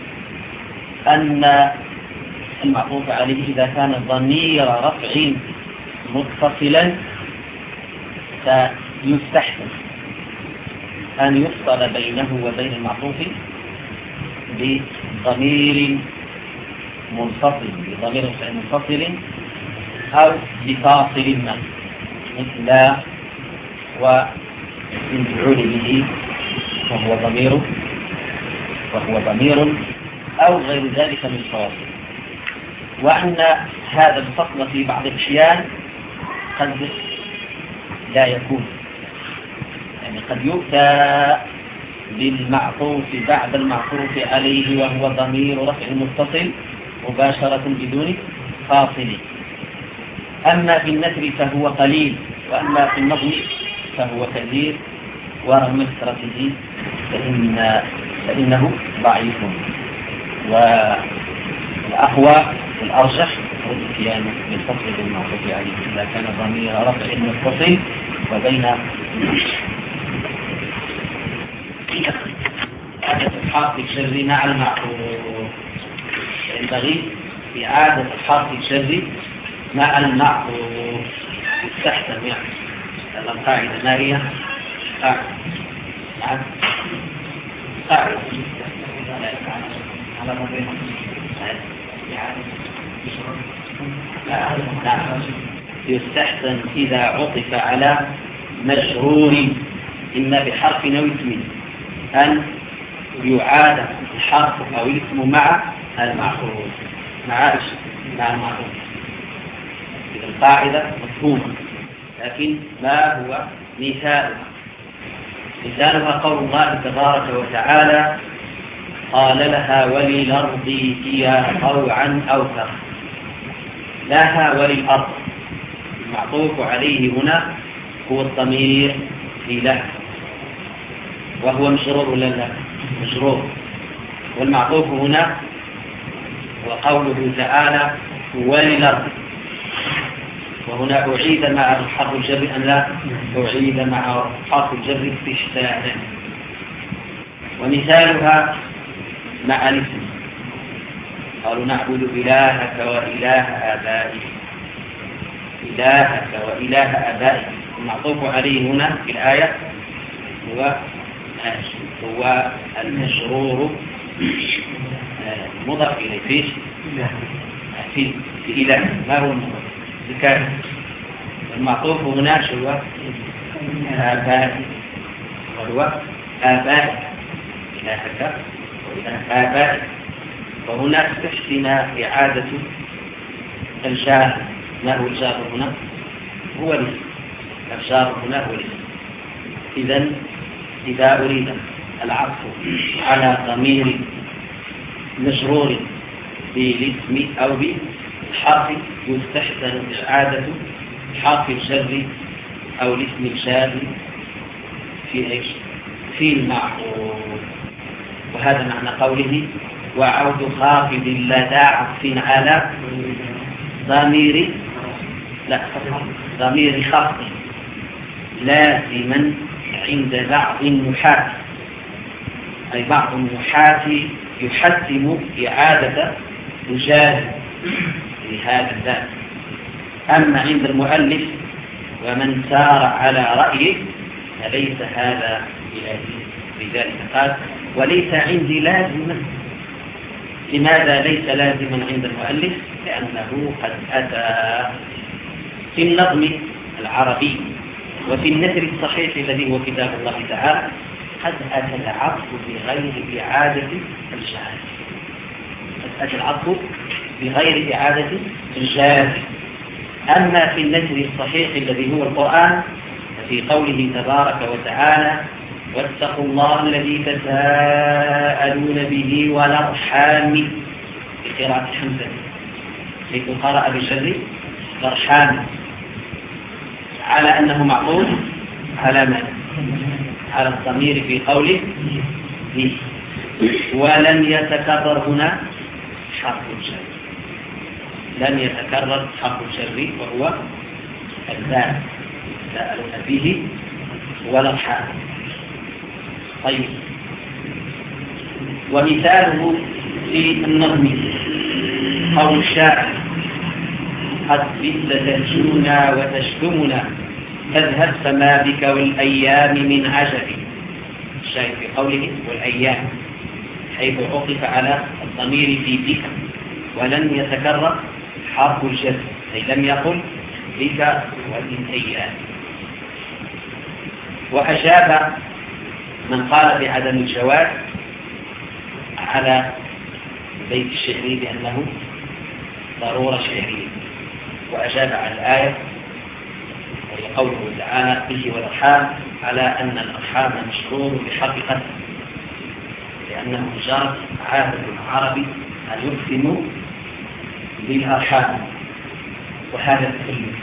أن المعطوف عليه إذا كان ضمير رفع متصلا فيستحسن أن يفصل بينه وبين المعطوف بضمير منفصل بضمير منفصل أو بفاصل ما مثل لا والمفعول به وهو ضمير وهو ضمير أو غير ذلك من الفواصل. وأن هذا الفصل في بعض الأحيان قد لا يكون، يعني قد يؤتى بالمعطوف بعد المعطوف عليه وهو ضمير رفع متصل مباشرة بدون فاصل. أما في النثر فهو قليل، وأما في النظم فهو كثير، ورغم كثرته فإن فإنه ضعيف. والأقوى والأرجح هو الاتيان بالفصل بالمعطوف عليه إذا كان ضمير رفع متصل وبين إعادة الحرف الشر مع المعطوف. ينبغي إعادة الحرف الشر مع المعطوف تحسن، يعني القاعدة ما هي؟ قاعدة قاعدة على مضيها يستحسن إذا عطف على مجرور إما بحرف أو اسم أن يعاد الحرف أو الاسم مع المعطوف مع مع المعطوف. القاعدة مفهومة، لكن ما هو مثالها؟ مثالها قول الله تبارك وتعالى: قال لها وللأرض ائتيا طوعا أو كرها. لها وللأرض، المعطوف عليه هنا هو الضمير في لها، وهو مجرور ولا لا؟ مجرور. والمعطوف هنا وقوله تعالى وللأرض، وهنا أعيد مع حرف الجر أم لا؟ أعيد مع حرف الجر استشفاء. ومثالها مع الاسم، قالوا نعبد إلهك وإله آبائك، إلهك وإله آبائك. المعطوف عليه هنا في الآية هو هو المجرور مضاف إليه فيش في في إله. ما هو المضاف؟ ذكر. المعطوف هنا هو آبائك، وهو آبائك إلهك وإله آبائك. وهنا تحسن إعادة الجار. ما هو الجار هنا؟ هو الاسم. الجار هنا هو الاسم. إذن إذا أريد العطف على ضمير مجرور بالاسم أو بالحرف يستحسن إعادة حرف الجر أو الاسم الشاذ في إيش؟ في المعقول. وهذا معنى قوله وعود خافض لدى عطف على ضمير لا ضمير خفض لازما عند بعض النحاة، أي بعض النحاة يحتم إعادة وجاز لهذا الذات. أما عند المؤلف ومن سار على رأيه فليس هذا بلازم. لذلك قال وليس عندي لازما. لماذا ليس لازما عند المؤلف؟ لأنه قد أتى في النظم العربي وفي النثر الصحيح الذي هو كتاب الله تعالى قد أتى العطف بغير إعادة الجاز. قد أتى العطف بغير إعادة الجاز. أما في النثر الصحيح الذي هو القرآن ففي قوله تبارك وتعالى واتقوا الله الذي تساءلون به والأرحام بقراءة حمزة حيث قرأ بشر الأرحام على أنه معقول على من؟ على الضمير في قوله به. ولم يتكرر هنا حرف الجر، لم يتكرر حرف الجر وهو الذات تساءلون به والأرحام. طيب، ومثاله في النظم قول الشاعر قد بت تهجونا وتشتمنا تذهب فما بك والأيام من عجب. الشاعر في قوله والأيام حيث عطف على الضمير في بك ولم يتكرر حرف الجر، أي لم يقل بك والأيام. وأجاب من قال بعدم الجواز على بيت الشعري بأنه ضرورة شعرية، وأجاب على الآية وهي قوله تعالى به والأرحام على أن الأرحام مشهور بحرف قسم، لأنه جرت عادة العرب أن يقسموا بالأرحام وهذا التكليف.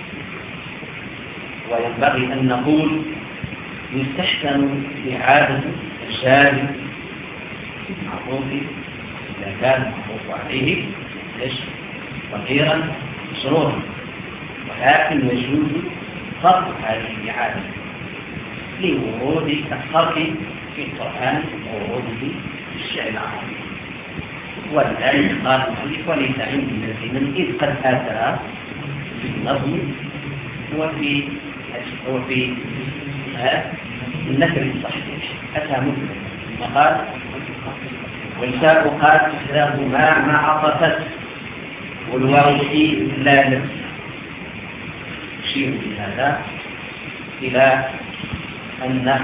وينبغي أن نقول يستحسن إعادة الجار المعروف إذا كان المعروف عليه ضميرا مجرورا، ولكن يجوز صرف هذه الإعادة لورود الصرف في القرآن ووروده في الشعر العربي. ولذلك قال المؤلف وليس عندي لازما إذ قد أتى في النظم وفي وفي النثر الصحيح أتى مثل ثم قال والفاء قال إحداهما مع عطفت والواو في لا نفس. يشير بهذا إلى أن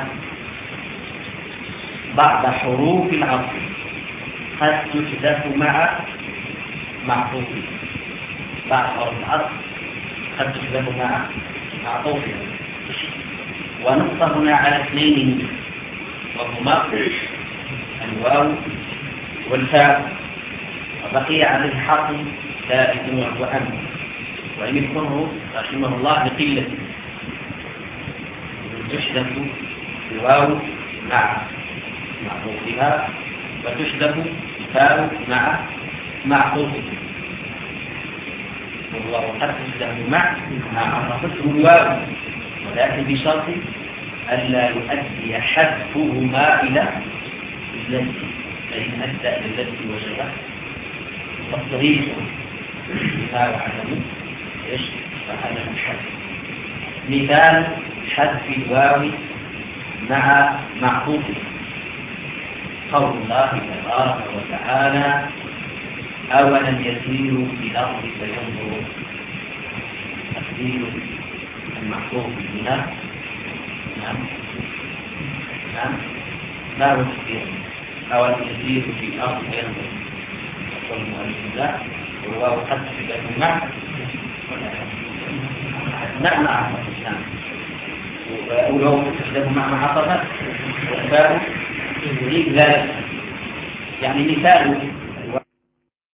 بعض حروف العطف قد تحدث مع معطوفها، بعض حروف العطف قد تحدث مع معطوفها، ونص هنا على اثنين وهما الواو والفاء، وبقي عليه حرف ثالث وهو أم، وإن يذكره رحمه الله بقلة تحدث الواو مع معطوفها وتحدث الفاء مع معطوفها، والواو قد تحدث مع مع عطفته الواو، ولكن بشرط ألا يؤدي حذفهما إلى الذي، فإن أدى إلى الذي وجب تصريف مثال عدم إيش؟ فعدم الحذف. مثال حذف الواو مع معطوفه قول الله تبارك وتعالى أولم يسيروا في الأرض فينظروا. تقدير المعطوف هنا نعم نعم لا تقدير أولم يسيروا في الأرض فينظروا، يقول المؤلف لا والواو قد تحدث مع نعم نعم نعم ولو تحدث مع معاطفة وفاء يريد ذلك. يعني مثال